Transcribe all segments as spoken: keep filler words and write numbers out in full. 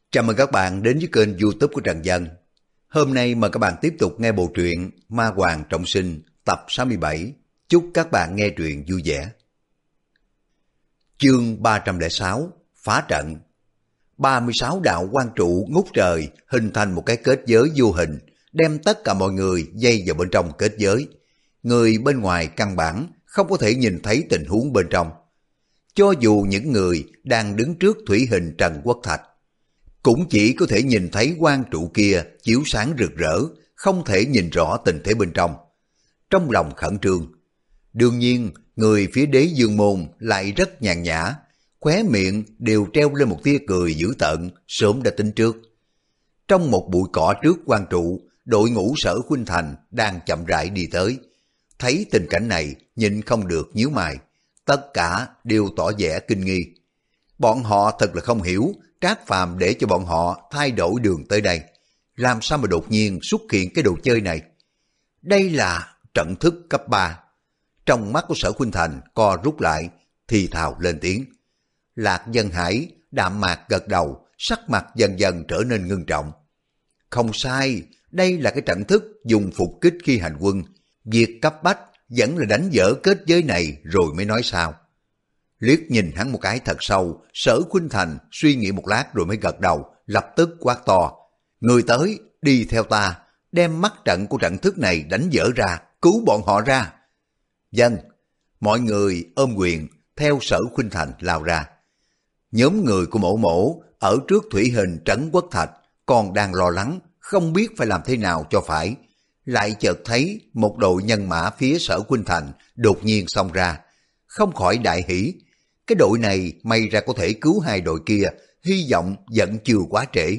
Chào mừng các bạn đến với kênh YouTube của Trần Dân. Hôm nay mời các bạn tiếp tục nghe bộ truyện Ma Hoàng Trọng Sinh tập sáu mươi bảy. Chúc các bạn nghe truyện vui vẻ. Chương ba trăm lẻ sáu Phá trận. ba mươi sáu đạo quang trụ ngút trời hình thành một cái kết giới vô hình, đem tất cả mọi người dây vào bên trong kết giới. Người bên ngoài căn bản không có thể nhìn thấy tình huống bên trong. Cho dù những người đang đứng trước thủy hình Trần Quốc Thạch, cũng chỉ có thể nhìn thấy quang trụ kia chiếu sáng rực rỡ, không thể nhìn rõ tình thế bên trong. Trong lòng khẩn trương. Đương nhiên, người phía Đế Dương Môn lại rất nhàn nhã, khóe miệng đều treo lên một tia cười dữ tợn, sớm đã tính trước. Trong một bụi cỏ trước quang trụ, đội ngũ Sở Khuynh Thành đang chậm rãi đi tới. Thấy tình cảnh này, nhịn không được nhíu mày, tất cả đều tỏ vẻ kinh nghi. Bọn họ thật là không hiểu Trác Phàm để cho bọn họ thay đổi đường tới đây. Làm sao mà đột nhiên xuất hiện cái đồ chơi này? Đây là trận thức cấp ba. Trong mắt của Sở Khuynh Thành co rút lại, thì thào lên tiếng. Lạc Dân Hải đạm mạc gật đầu, sắc mặt dần dần trở nên ngưng trọng. Không sai, đây là cái trận thức dùng phục kích khi hành quân. Việc cấp bách vẫn là đánh vỡ kết giới này rồi mới nói sao. Liếc nhìn hắn một cái thật sâu, Sở Khuynh Thành suy nghĩ một lát rồi mới gật đầu, lập tức quát to. Người tới, đi theo ta, đem mắt trận của trận thức này đánh vỡ ra, cứu bọn họ ra. Dân, mọi người ôm quyền, theo Sở Khuynh Thành lao ra. Nhóm người của mổ mổ ở trước thủy hình Trấn Quốc Thạch còn đang lo lắng, không biết phải làm thế nào cho phải. Lại chợt thấy một đội nhân mã phía Sở Khuynh Thành đột nhiên xông ra, không khỏi đại hỉ. Cái đội này may ra có thể cứu hai đội kia, hy vọng vẫn chưa quá trễ.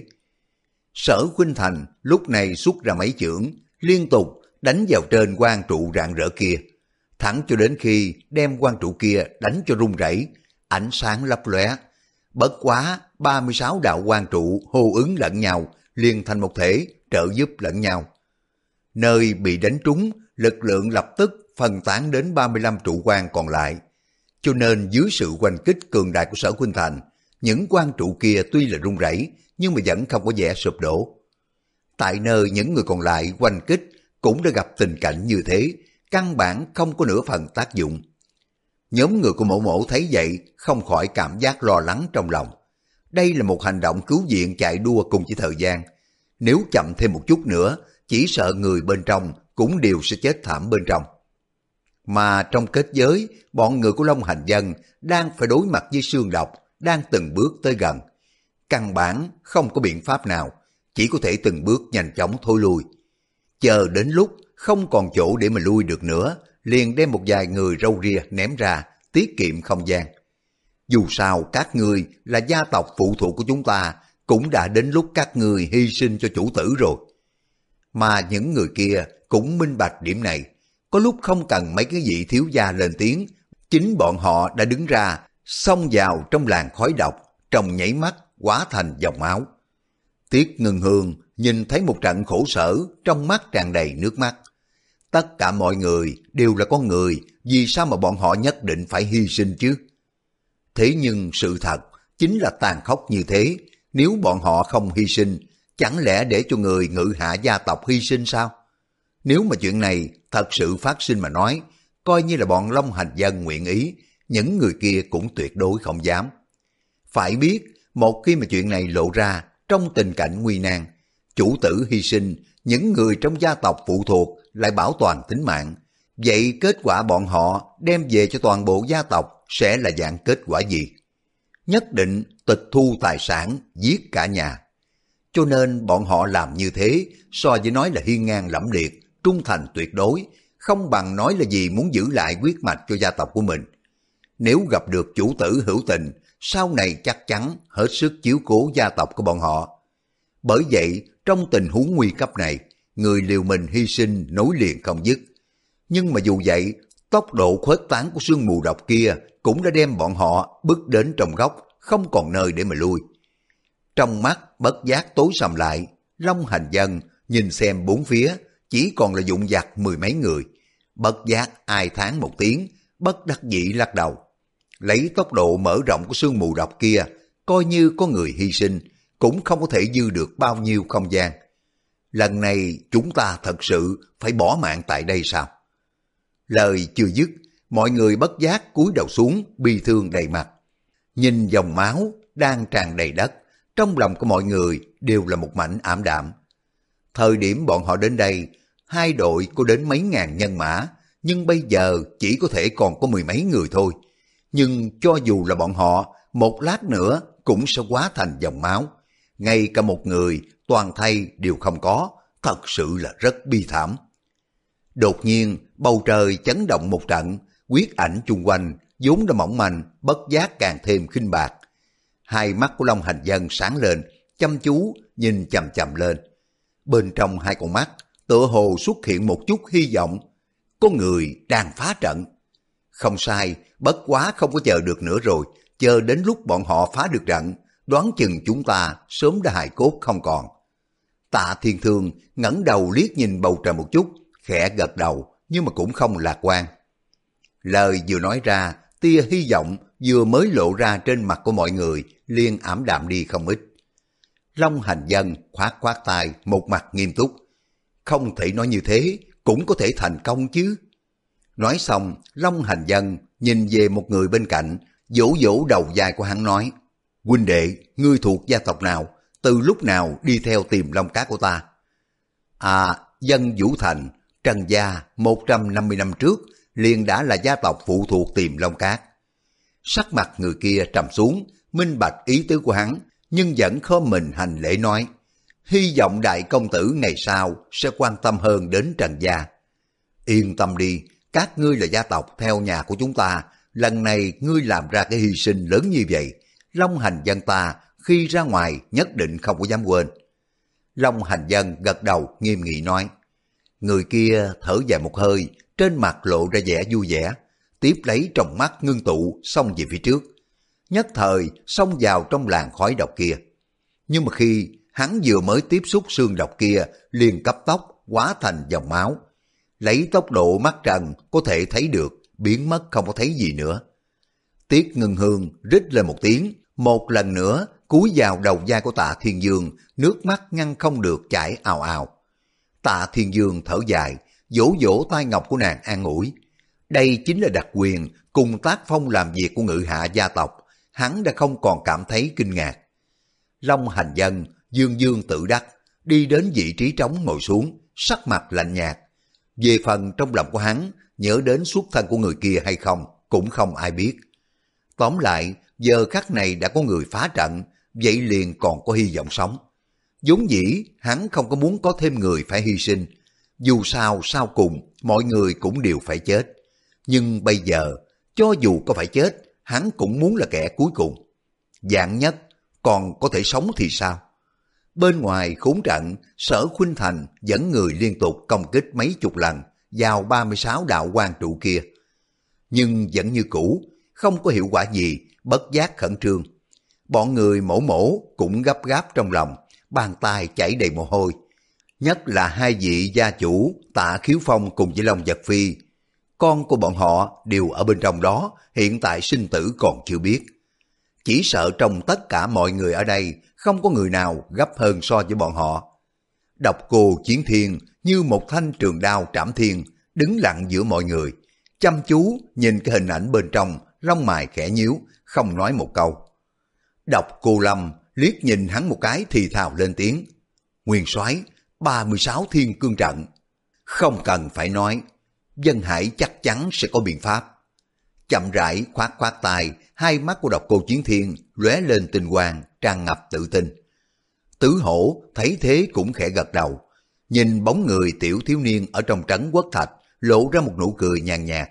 Sở Khuynh Thành lúc này xuất ra mấy chưởng, liên tục đánh vào trên quang trụ rạng rỡ kia, thẳng cho đến khi đem quang trụ kia đánh cho rung rẩy, ánh sáng lấp lóe. Bất quá ba mươi sáu đạo quang trụ hô ứng lẫn nhau, liền thành một thể, trợ giúp lẫn nhau. Nơi bị đánh trúng, lực lượng lập tức phân tán đến ba mươi lăm trụ quang còn lại. Cho nên dưới sự oanh kích cường đại của Sở Khuynh Thành, những quang trụ kia tuy là rung rẩy nhưng mà vẫn không có vẻ sụp đổ. Tại nơi những người còn lại oanh kích cũng đã gặp tình cảnh như thế, căn bản không có nửa phần tác dụng. Nhóm người của mổ mổ thấy vậy không khỏi cảm giác lo lắng trong lòng. Đây là một hành động cứu viện chạy đua cùng với thời gian. Nếu chậm thêm một chút nữa, chỉ sợ người bên trong cũng đều sẽ chết thảm bên trong. Mà trong kết giới, bọn người của Long Hành Dân đang phải đối mặt với xương độc, đang từng bước tới gần. Căn bản không có biện pháp nào, chỉ có thể từng bước nhanh chóng thôi lui. Chờ đến lúc không còn chỗ để mà lui được nữa, liền đem một vài người râu ria ném ra, tiết kiệm không gian. Dù sao các ngươi là gia tộc phụ thuộc của chúng ta, cũng đã đến lúc các ngươi hy sinh cho chủ tử rồi. Mà những người kia cũng minh bạch điểm này, có lúc không cần mấy cái vị thiếu gia lên tiếng, chính bọn họ đã đứng ra, xông vào trong làn khói độc, trong nháy mắt hóa thành dòng máu. Tiết Ngân Hương nhìn thấy một trận khổ sở, trong mắt tràn đầy nước mắt. Tất cả mọi người đều là con người, vì sao mà bọn họ nhất định phải hy sinh chứ? Thế nhưng sự thật chính là tàn khốc như thế, nếu bọn họ không hy sinh, chẳng lẽ để cho người ngự hạ gia tộc hy sinh sao? Nếu mà chuyện này thật sự phát sinh mà nói, coi như là bọn Long Hành Dân nguyện ý, những người kia cũng tuyệt đối không dám. Phải biết, một khi mà chuyện này lộ ra, trong tình cảnh nguy nan, chủ tử hy sinh, những người trong gia tộc phụ thuộc lại bảo toàn tính mạng. Vậy kết quả bọn họ đem về cho toàn bộ gia tộc sẽ là dạng kết quả gì? Nhất định tịch thu tài sản, giết cả nhà. Cho nên bọn họ làm như thế, so với nói là hiên ngang lẫm liệt, trung thành tuyệt đối, không bằng nói là gì muốn giữ lại huyết mạch cho gia tộc của mình. Nếu gặp được chủ tử hữu tình, sau này chắc chắn hết sức chiếu cố gia tộc của bọn họ. Bởi vậy, trong tình huống nguy cấp này, người liều mình hy sinh nối liền không dứt. Nhưng mà dù vậy, tốc độ khuếch tán của sương mù độc kia cũng đã đem bọn họ bước đến trong góc, không còn nơi để mà lui. Trong mắt bất giác tối sầm lại, Long Hành Dân nhìn xem bốn phía, chỉ còn là dụng vặt mười mấy người. Bất giác ai thán một tiếng, bất đắc dĩ lắc đầu. Lấy tốc độ mở rộng của sương mù độc kia, coi như có người hy sinh, cũng không có thể dư được bao nhiêu không gian. Lần này chúng ta thật sự phải bỏ mạng tại đây sao? Lời chưa dứt, mọi người bất giác cúi đầu xuống, bi thương đầy mặt. Nhìn dòng máu đang tràn đầy đất, trong lòng của mọi người đều là một mảnh ảm đạm. Thời điểm bọn họ đến đây, hai đội có đến mấy ngàn nhân mã, nhưng bây giờ chỉ có thể còn có mười mấy người thôi. Nhưng cho dù là bọn họ, một lát nữa cũng sẽ hóa thành dòng máu. Ngay cả một người, toàn thây đều không có, thật sự là rất bi thảm. Đột nhiên, bầu trời chấn động một trận, huyết ảnh chung quanh, vốn đã mỏng manh, bất giác càng thêm khinh bạc. Hai mắt của Long Hành Dân sáng lên, chăm chú nhìn chằm chằm lên. Bên trong hai con mắt, tựa hồ xuất hiện một chút hy vọng. Có người đang phá trận. Không sai, bất quá không có chờ được nữa rồi, chờ đến lúc bọn họ phá được trận, đoán chừng chúng ta sớm đã hài cốt không còn. Tạ Thiên Thương ngẩng đầu liếc nhìn bầu trời một chút, khẽ gật đầu, nhưng mà cũng không lạc quan. Lời vừa nói ra, tia hy vọng vừa mới lộ ra trên mặt của mọi người, liền ảm đạm đi không ít. Long Hành Dân khoát khoát tay, một mặt nghiêm túc. Không thể nói như thế, cũng có thể thành công chứ. Nói xong, Long Hành Dân nhìn về một người bên cạnh, vỗ vỗ đầu vai của hắn nói, huynh đệ, ngươi thuộc gia tộc nào, từ lúc nào đi theo tìm Long Cát của ta? À, Dân Vũ Thành, Trần gia một trăm năm mươi năm trước, liền đã là gia tộc phụ thuộc tìm Long Cát. Sắc mặt người kia trầm xuống, minh bạch ý tứ của hắn, nhưng vẫn khom mình hành lễ nói, hy vọng đại công tử ngày sau sẽ quan tâm hơn đến Trần gia. Yên tâm đi, các ngươi là gia tộc theo nhà của chúng ta, lần này ngươi làm ra cái hy sinh lớn như vậy, Long Hành Dân ta khi ra ngoài nhất định không có dám quên. Long Hành Dân gật đầu nghiêm nghị nói. Người kia thở dài một hơi, trên mặt lộ ra vẻ vui vẻ, tiếp lấy trong mắt ngưng tụ xông về phía trước. Nhất thời xông vào trong làn khói độc kia. Nhưng mà khi hắn vừa mới tiếp xúc xương độc kia, liền cấp tốc hóa thành dòng máu. Lấy tốc độ mắt trần có thể thấy được, biến mất không có thấy gì nữa. Tiết Ngân Hương rít lên một tiếng, một lần nữa cúi vào đầu vai của Tạ Thiên Dương, nước mắt ngăn không được chảy ào ào. Tạ Thiên Dương thở dài, vỗ vỗ tai ngọc của nàng an ủi. Đây chính là đặc quyền cùng tác phong làm việc của ngự hạ gia tộc, hắn đã không còn cảm thấy kinh ngạc. Long Hành Dân dương dương tự đắc, đi đến vị trí trống ngồi xuống, sắc mặt lạnh nhạt. Về phần trong lòng của hắn, nhớ đến xuất thân của người kia hay không, cũng không ai biết. Tóm lại, giờ khắc này đã có người phá trận, vậy liền còn có hy vọng sống. Vốn dĩ, hắn không có muốn có thêm người phải hy sinh. Dù sao, sau cùng, mọi người cũng đều phải chết. Nhưng bây giờ, cho dù có phải chết, hắn cũng muốn là kẻ cuối cùng. Dạng nhất, còn có thể sống thì sao? Bên ngoài khốn trận, Sở Khuynh Thành dẫn người liên tục công kích mấy chục lần vào ba mươi sáu đạo quan trụ kia. Nhưng vẫn như cũ, không có hiệu quả gì, bất giác khẩn trương. Bọn người mổ mổ cũng gấp gáp trong lòng, bàn tay chảy đầy mồ hôi. Nhất là hai vị gia chủ Tạ Khiếu Phong cùng với Long Vật Phi. Con của bọn họ đều ở bên trong đó, hiện tại sinh tử còn chưa biết. Chỉ sợ trong tất cả mọi người ở đây, không có người nào gấp hơn so với bọn họ. Độc Cô Chiến Thiên như một thanh trường đao trảm thiên, đứng lặng giữa mọi người, chăm chú nhìn cái hình ảnh bên trong, lông mày khẽ nhíu, không nói một câu. Độc Cô Lâm liếc nhìn hắn một cái thì thào lên tiếng. Nguyên soái, ba mươi sáu thiên cương trận. Không cần phải nói, Dân Hải chắc chắn sẽ có biện pháp. Chậm rãi khoát khoát tay, hai mắt của Độc Cô Chiến Thiên lóe lên tinh quang, tràn ngập tự tin. Tứ Hổ thấy thế cũng khẽ gật đầu, nhìn bóng người tiểu thiếu niên ở trong trấn Quốc Thạch, lộ ra một nụ cười nhàn nhạt.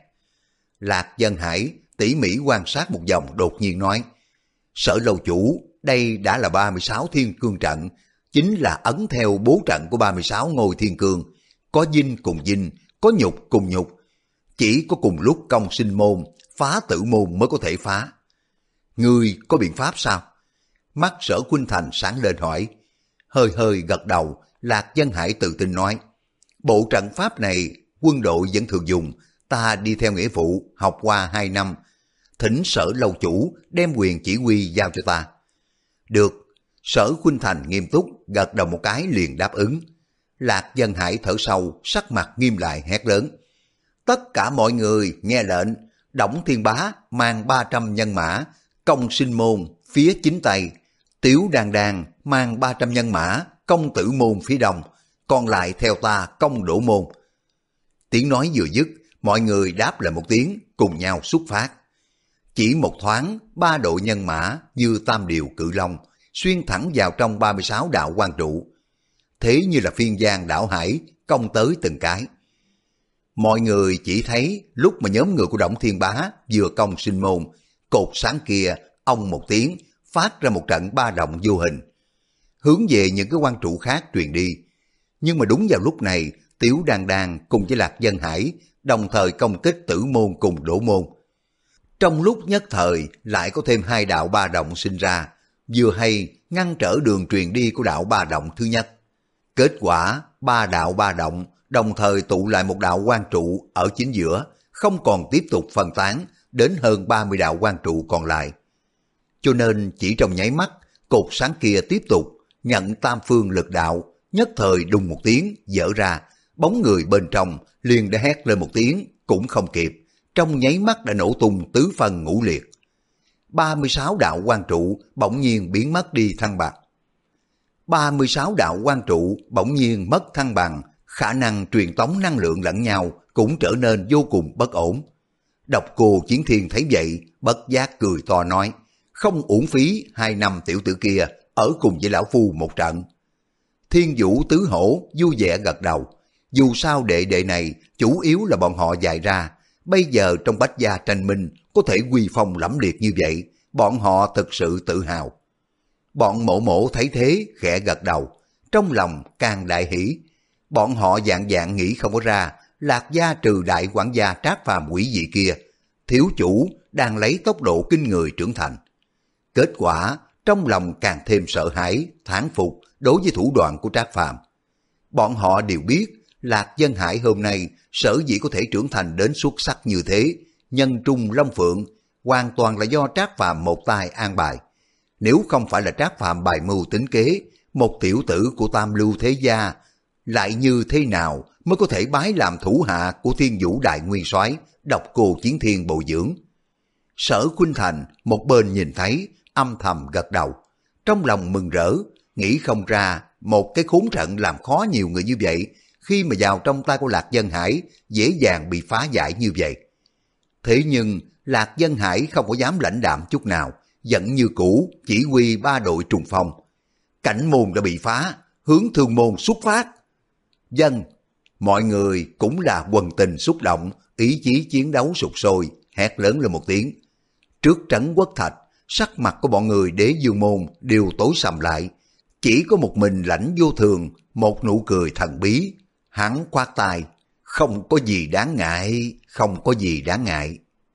Lạc Dân Hải tỉ mỉ quan sát một vòng, đột nhiên nói, Sở lâu chủ, đây đã là ba mươi sáu thiên cương trận, chính là ấn theo bố trận của ba mươi sáu ngôi thiên cương, có dinh cùng dinh, có nhục cùng nhục, chỉ có cùng lúc công sinh môn, phá tử môn mới có thể phá. Ngươi có biện pháp sao? Mắt Sở Khuynh Thành sáng lên hỏi. Hơi hơi gật đầu, Lạc Dân Hải tự tin nói, bộ trận pháp này quân đội vẫn thường dùng, ta đi theo nghĩa vụ học qua hai năm, thỉnh Sở lâu chủ đem quyền chỉ huy giao cho ta. Được, Sở Khuynh Thành nghiêm túc gật đầu một cái liền đáp ứng. Lạc Dân Hải thở sâu, sắc mặt nghiêm lại hét lớn. Tất cả mọi người nghe lệnh, Đổng Thiên Bá mang ba trăm nhân mã, công sinh môn phía chính tây, Tiếu Đan Đan mang ba trăm nhân mã, công tử môn phía đông, còn lại theo ta công đổ môn. Tiếng nói vừa dứt, mọi người đáp lại một tiếng, cùng nhau xuất phát. Chỉ một thoáng, ba đội nhân mã như tam điều cự long, xuyên thẳng vào trong ba mươi sáu đạo quan trụ. Thế như là phiên giang đảo hải, công tới từng cái. Mọi người chỉ thấy lúc mà nhóm người của Đổng Thiên Bá vừa công sinh môn, cột sáng kia, ông một tiếng, phát ra một trận ba động vô hình, hướng về những cái quan trụ khác truyền đi. Nhưng mà đúng vào lúc này, Tiếu Đan Đan cùng với Lạc Dân Hải đồng thời công kích Tử Môn cùng Đỗ Môn. Trong lúc nhất thời lại có thêm hai đạo ba động sinh ra, vừa hay ngăn trở đường truyền đi của đạo ba động thứ nhất. Kết quả ba đạo ba động đồng thời tụ lại một đạo quan trụ ở chính giữa, không còn tiếp tục phân tán đến hơn ba mươi đạo quan trụ còn lại. Cho nên chỉ trong nháy mắt, cột sáng kia tiếp tục nhận tam phương lực đạo, nhất thời đùng một tiếng dở ra, bóng người bên trong liền đã hét lên một tiếng cũng không kịp, trong nháy mắt đã nổ tung tứ phân ngũ liệt. ba mươi sáu đạo quan trụ bỗng nhiên biến mất đi thăng bằng. ba mươi sáu đạo quan trụ bỗng nhiên mất thăng bằng, khả năng truyền tống năng lượng lẫn nhau cũng trở nên vô cùng bất ổn. Độc Cô Chiến Thiên thấy vậy, bất giác cười to nói, không uổng phí hai năm tiểu tử kia ở cùng với lão phu một trận. Thiên Vũ Tứ Hổ vui vẻ gật đầu, dù sao đệ đệ này chủ yếu là bọn họ dạy ra, bây giờ trong Bách Gia tranh minh có thể quy phong lẫm liệt như vậy, bọn họ thực sự tự hào. Bọn Mộ Mộ thấy thế khẽ gật đầu, trong lòng càng đại hỷ. Bọn họ dạng dạng nghĩ không có ra, Lạc Gia trừ đại quản gia Trác Phàm quỷ dị kia, thiếu chủ đang lấy tốc độ kinh người trưởng thành. Kết quả trong lòng càng thêm sợ hãi, thán phục đối với thủ đoạn của Trác Phàm. Bọn họ đều biết Lạc Dân Hải hôm nay sở dĩ có thể trưởng thành đến xuất sắc như thế, nhân trung long phượng, hoàn toàn là do Trác Phàm một tay an bài. Nếu không phải là Trác Phàm bài mưu tính kế, một tiểu tử của Tam Lưu thế gia lại như thế nào mới có thể bái làm thủ hạ của Thiên Vũ Đại Nguyên Soái, Độc Cô Chiến Thiên bồi dưỡng. Sở Khuynh Thành một bên nhìn thấy, âm thầm gật đầu, trong lòng mừng rỡ, nghĩ không ra một cái khốn trận làm khó nhiều người như vậy, khi mà vào trong tay của Lạc Dân Hải dễ dàng bị phá giải như vậy. Thế nhưng Lạc Dân Hải không có dám lãnh đạm chút nào, vẫn như cũ chỉ huy ba đội trùng phong. Cảnh môn đã bị phá, hướng Thương Môn xuất phát. Dân, mọi người cũng là quần tình xúc động, ý chí chiến đấu sục sôi, hét lớn lên một tiếng. Trước trấn Quốc Thạch, sắc mặt của bọn người Đế Dương Môn đều tối sầm lại, chỉ có một mình Lãnh Vô Thường, một nụ cười thần bí. Hắn khoát tay, không có gì đáng ngại, không có gì đáng ngại.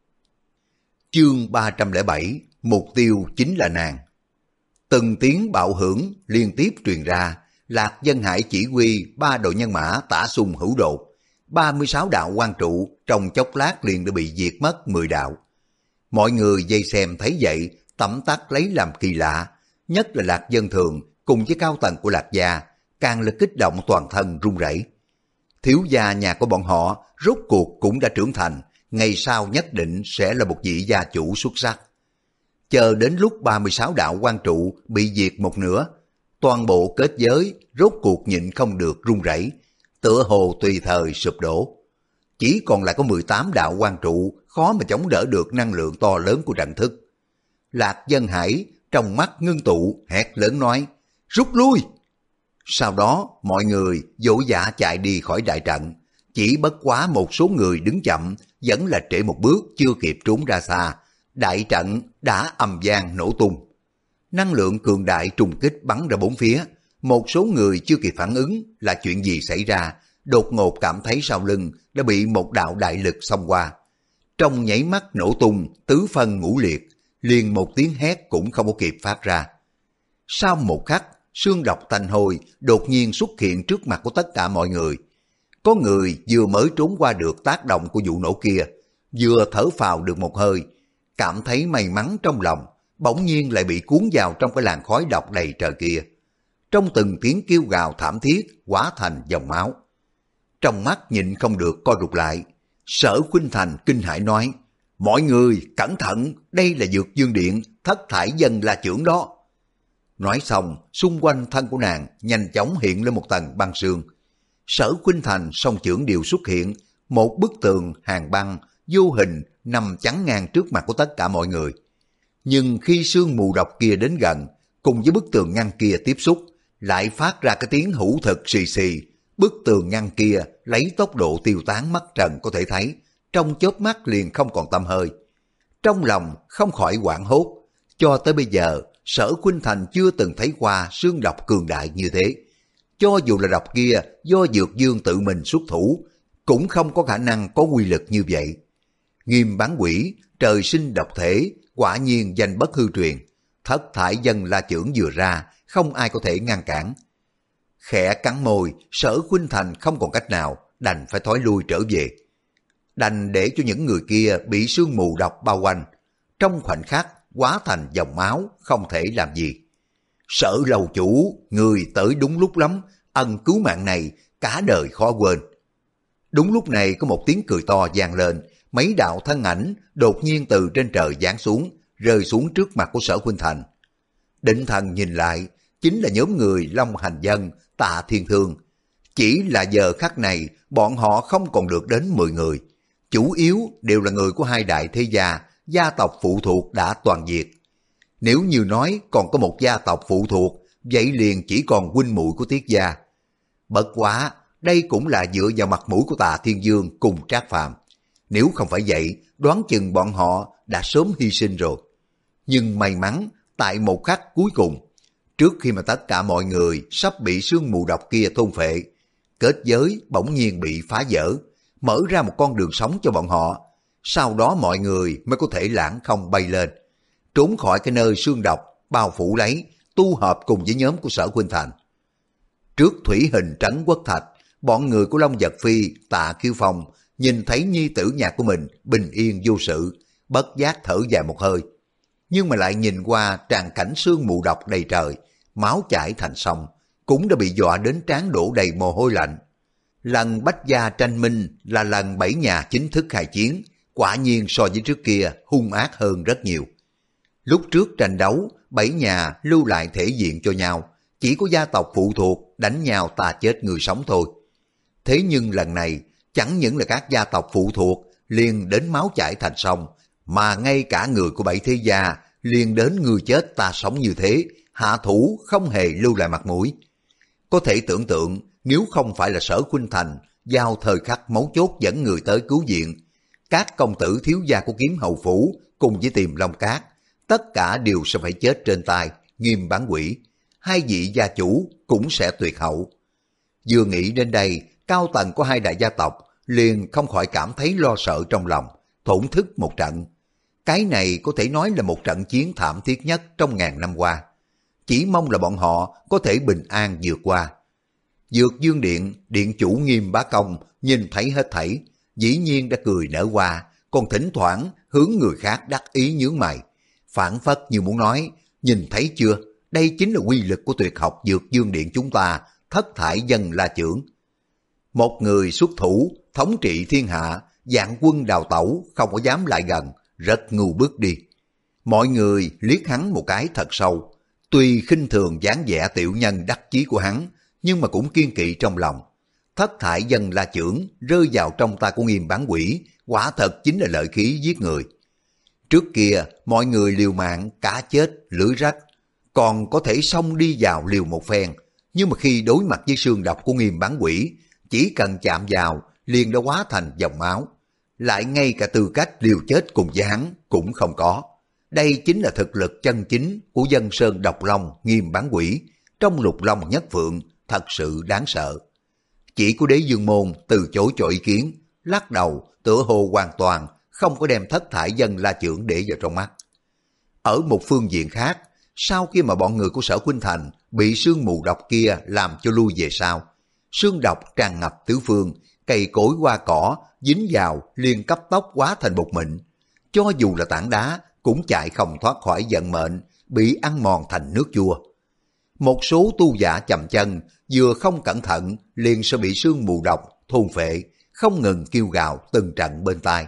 Chương ba trăm lẻ bảy, mục tiêu chính là nàng. Từng tiếng bạo hưởng liên tiếp truyền ra, Lạc Dân Hải chỉ huy ba đội nhân mã tả xung hữu đột, ba mươi sáu đạo quan trụ trong chốc lát liền đã bị diệt mất mười đạo. Mọi người vây xem thấy vậy, tấm tắc lấy làm kỳ lạ, nhất là Lạc Dân Thường cùng với cao tầng của Lạc Gia, càng là kích động toàn thân run rẩy. Thiếu gia nhà của bọn họ rốt cuộc cũng đã trưởng thành, ngày sau nhất định sẽ là một vị gia chủ xuất sắc. Chờ đến lúc ba mươi sáu đạo quan trụ bị diệt một nửa, toàn bộ kết giới rốt cuộc nhịn không được run rẩy, tựa hồ tùy thời sụp đổ. Chỉ còn lại có mười tám đạo quan trụ khó mà chống đỡ được năng lượng to lớn của trận thức. Lạc Dân Hải trong mắt ngưng tụ hét lớn nói, rút lui. Sau đó mọi người vội vã chạy đi khỏi đại trận, chỉ bất quá một số người đứng chậm, vẫn là trễ một bước chưa kịp trốn ra xa, đại trận đã ầm vang nổ tung. Năng lượng cường đại trùng kích bắn ra bốn phía, một số người chưa kịp phản ứng là chuyện gì xảy ra, đột ngột cảm thấy sau lưng đã bị một đạo đại lực xông qua. Trong nháy mắt nổ tung, tứ phân ngũ liệt, liền một tiếng hét cũng không có kịp phát ra. Sau một khắc, xương độc tanh hôi đột nhiên xuất hiện trước mặt của tất cả mọi người. Có người vừa mới trốn qua được tác động của vụ nổ kia, vừa thở phào được một hơi, cảm thấy may mắn trong lòng, bỗng nhiên lại bị cuốn vào trong cái làn khói độc đầy trời kia. Trong từng tiếng kêu gào thảm thiết hóa thành dòng máu. Trong mắt nhịn không được co rụt lại, Sở Khuynh Thành kinh hãi nói, mọi người cẩn thận, đây là Dược Dương Điện, Thất Thải Dân La Chưởng đó. Nói xong, xung quanh thân của nàng nhanh chóng hiện lên một tầng băng sương. Sở Khuynh Thành song chưởng đều xuất hiện, một bức tường hàng băng vô hình nằm chắn ngang trước mặt của tất cả mọi người. Nhưng khi sương mù độc kia đến gần, cùng với bức tường ngăn kia tiếp xúc, lại phát ra cái tiếng hữu thực xì xì. Bức tường ngăn kia lấy tốc độ tiêu tán mắt trần có thể thấy, trong chớp mắt liền không còn tăm hơi. Trong lòng không khỏi hoảng hốt, cho tới bây giờ Sở Khuynh Thành chưa từng thấy qua sương độc cường đại như thế. Cho dù là độc kia do Dược Dương tự mình xuất thủ, cũng không có khả năng có quy lực như vậy. Nghiêm Bán Quỷ, trời sinh độc thể, quả nhiên danh bất hư truyền. Thất Thải Dân La Chưởng vừa ra, không ai có thể ngăn cản. Khẽ cắn môi, Sở Khuynh Thành không còn cách nào, đành phải thối lui trở về. Đành để cho những người kia bị sương mù độc bao quanh. Trong khoảnh khắc, hóa thành dòng máu, không thể làm gì. Sở lầu chủ, người tới đúng lúc lắm, ân cứu mạng này, cả đời khó quên. Đúng lúc này có một tiếng cười to vang lên, mấy đạo thân ảnh đột nhiên từ trên trời giáng xuống, rơi xuống trước mặt của Sở Khuynh Thành. Định thần nhìn lại, chính là nhóm người Long Hành Dân, Tạ Thiên Thương. Chỉ là giờ khắc này, bọn họ không còn được đến mười người. Chủ yếu đều là người của hai đại thế gia, gia tộc phụ thuộc đã toàn diệt. Nếu như nói còn có một gia tộc phụ thuộc, vậy liền chỉ còn huynh muội của Tiết gia. Bất quá, đây cũng là dựa vào mặt mũi của Tạ Thiên Dương cùng Trác Phàm. Nếu không phải vậy, đoán chừng bọn họ đã sớm hy sinh rồi. Nhưng may mắn, tại một khắc cuối cùng, trước khi mà tất cả mọi người sắp bị sương mù độc kia thôn phệ, kết giới bỗng nhiên bị phá vỡ, mở ra một con đường sống cho bọn họ. Sau đó mọi người mới có thể lãng không bay lên, trốn khỏi cái nơi sương độc bao phủ lấy, tu hợp cùng với nhóm của Sở Khuynh Thành. Trước thủy hình trấn Quốc Thạch, bọn người của Long Vật Phi, Tạ Kiêu Phong nhìn thấy nhi tử nhà của mình bình yên vô sự, bất giác thở dài một hơi. Nhưng mà lại nhìn qua tràn cảnh sương mù độc đầy trời, máu chảy thành sông, cũng đã bị dọa đến trán đổ đầy mồ hôi lạnh. Lần Bách Gia tranh minh là lần bảy nhà chính thức khai chiến, quả nhiên so với trước kia hung ác hơn rất nhiều. Lúc trước tranh đấu, bảy nhà lưu lại thể diện cho nhau, chỉ có gia tộc phụ thuộc đánh nhau ta chết người sống thôi. Thế nhưng lần này, chẳng những là các gia tộc phụ thuộc liền đến máu chảy thành sông, mà ngay cả người của bảy thế gia liền đến người chết ta sống như thế, hạ thủ không hề lưu lại mặt mũi. Có thể tưởng tượng, nếu không phải là Sở Khuynh Thành giao thời khắc mấu chốt dẫn người tới cứu viện, các công tử thiếu gia của Kiếm Hầu Phủ cùng với Tiềm Long Cát, tất cả đều sẽ phải chết trên tay Nghiêm Bán Quỷ, hai vị gia chủ cũng sẽ tuyệt hậu. Vừa nghĩ đến đây, cao tầng của hai đại gia tộc liền không khỏi cảm thấy lo sợ trong lòng, thổn thức một trận. Cái này có thể nói là một trận chiến thảm thiết nhất trong ngàn năm qua. Chỉ mong là bọn họ có thể bình an vượt qua. Dược Dương Điện, điện chủ Nghiêm Bá Công nhìn thấy hết thảy, dĩ nhiên đã cười nở qua, còn thỉnh thoảng hướng người khác đắc ý nhướng mày, phản phất như muốn nói, nhìn thấy chưa, đây chính là quy lực của tuyệt học Dược Dương Điện chúng ta, Thất Thải Dân La Chưởng. Một người xuất thủ, thống trị thiên hạ, vạn quân đào tẩu, không có dám lại gần, rất ngu bước đi. Mọi người liếc hắn một cái thật sâu, tuy khinh thường dáng vẻ tiểu nhân đắc chí của hắn, nhưng mà cũng kiên kỵ trong lòng. Thất Thải Dân La Chưởng rơi vào trong tay của Nghiêm Bán Quỷ, quả thật chính là lợi khí giết người. Trước kia, mọi người liều mạng, cá chết, lưỡi rách, còn có thể xông đi vào liều một phen. Nhưng mà khi đối mặt với xương độc của Nghiêm Bán Quỷ, chỉ cần chạm vào, liền đã hóa thành dòng máu. Lại ngay cả tư cách liều chết cùng với hắn cũng không có. Đây chính là thực lực chân chính của dân sơn độc long Nghiêm Bán Quỷ, trong lục long nhất phượng, thật sự đáng sợ. Chỉ của Đế Dương Môn từ chối cho ý kiến, lắc đầu, tựa hồ hoàn toàn không có đem Thất Thải Dân La Chưởng để vào trong mắt. Ở một phương diện khác, sau khi mà bọn người của Sở Khuynh Thành bị sương mù độc kia làm cho lui về sau, sương độc tràn ngập tứ phương, cây cối hoa cỏ dính vào liền cấp tốc hóa thành bột mịn. Cho dù là tảng đá cũng chạy không thoát khỏi vận mệnh, bị ăn mòn thành nước chua. Một số tu giả chậm chân, vừa không cẩn thận liền sẽ bị sương mù độc thôn phệ, không ngừng kêu gào từng trận bên tai.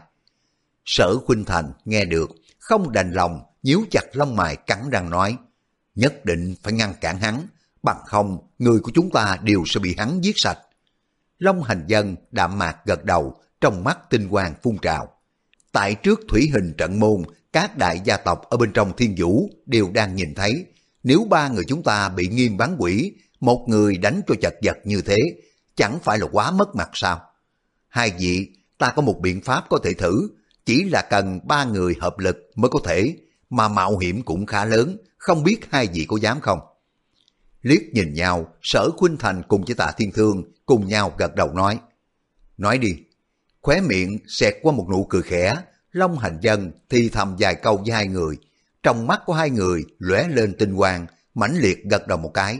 Sở Khuynh Thành nghe được, không đành lòng, nhíu chặt lông mày cắn răng nói, nhất định phải ngăn cản hắn, bằng không người của chúng ta đều sẽ bị hắn giết sạch. Long Hành Dân đạm mạc gật đầu, trong mắt tinh quang phun trào. Tại trước thủy hình trận môn, các đại gia tộc ở bên trong thiên vũ đều đang nhìn thấy, nếu ba người chúng ta bị Nghiêm Bán Quỷ, một người đánh cho chật vật như thế, chẳng phải là quá mất mặt sao? Hai vị, ta có một biện pháp có thể thử, chỉ là cần ba người hợp lực mới có thể, mà mạo hiểm cũng khá lớn, không biết hai vị có dám không? Liếc nhìn nhau, Sở Khuynh Thành cùng với Tạ Thiên Thương cùng nhau gật đầu nói. Nói đi. Khóe miệng xẹt qua một nụ cười khẽ, Long Hành Dân thì thầm vài câu với hai người. Trong mắt của hai người lóe lên tinh quang, mãnh liệt gật đầu một cái.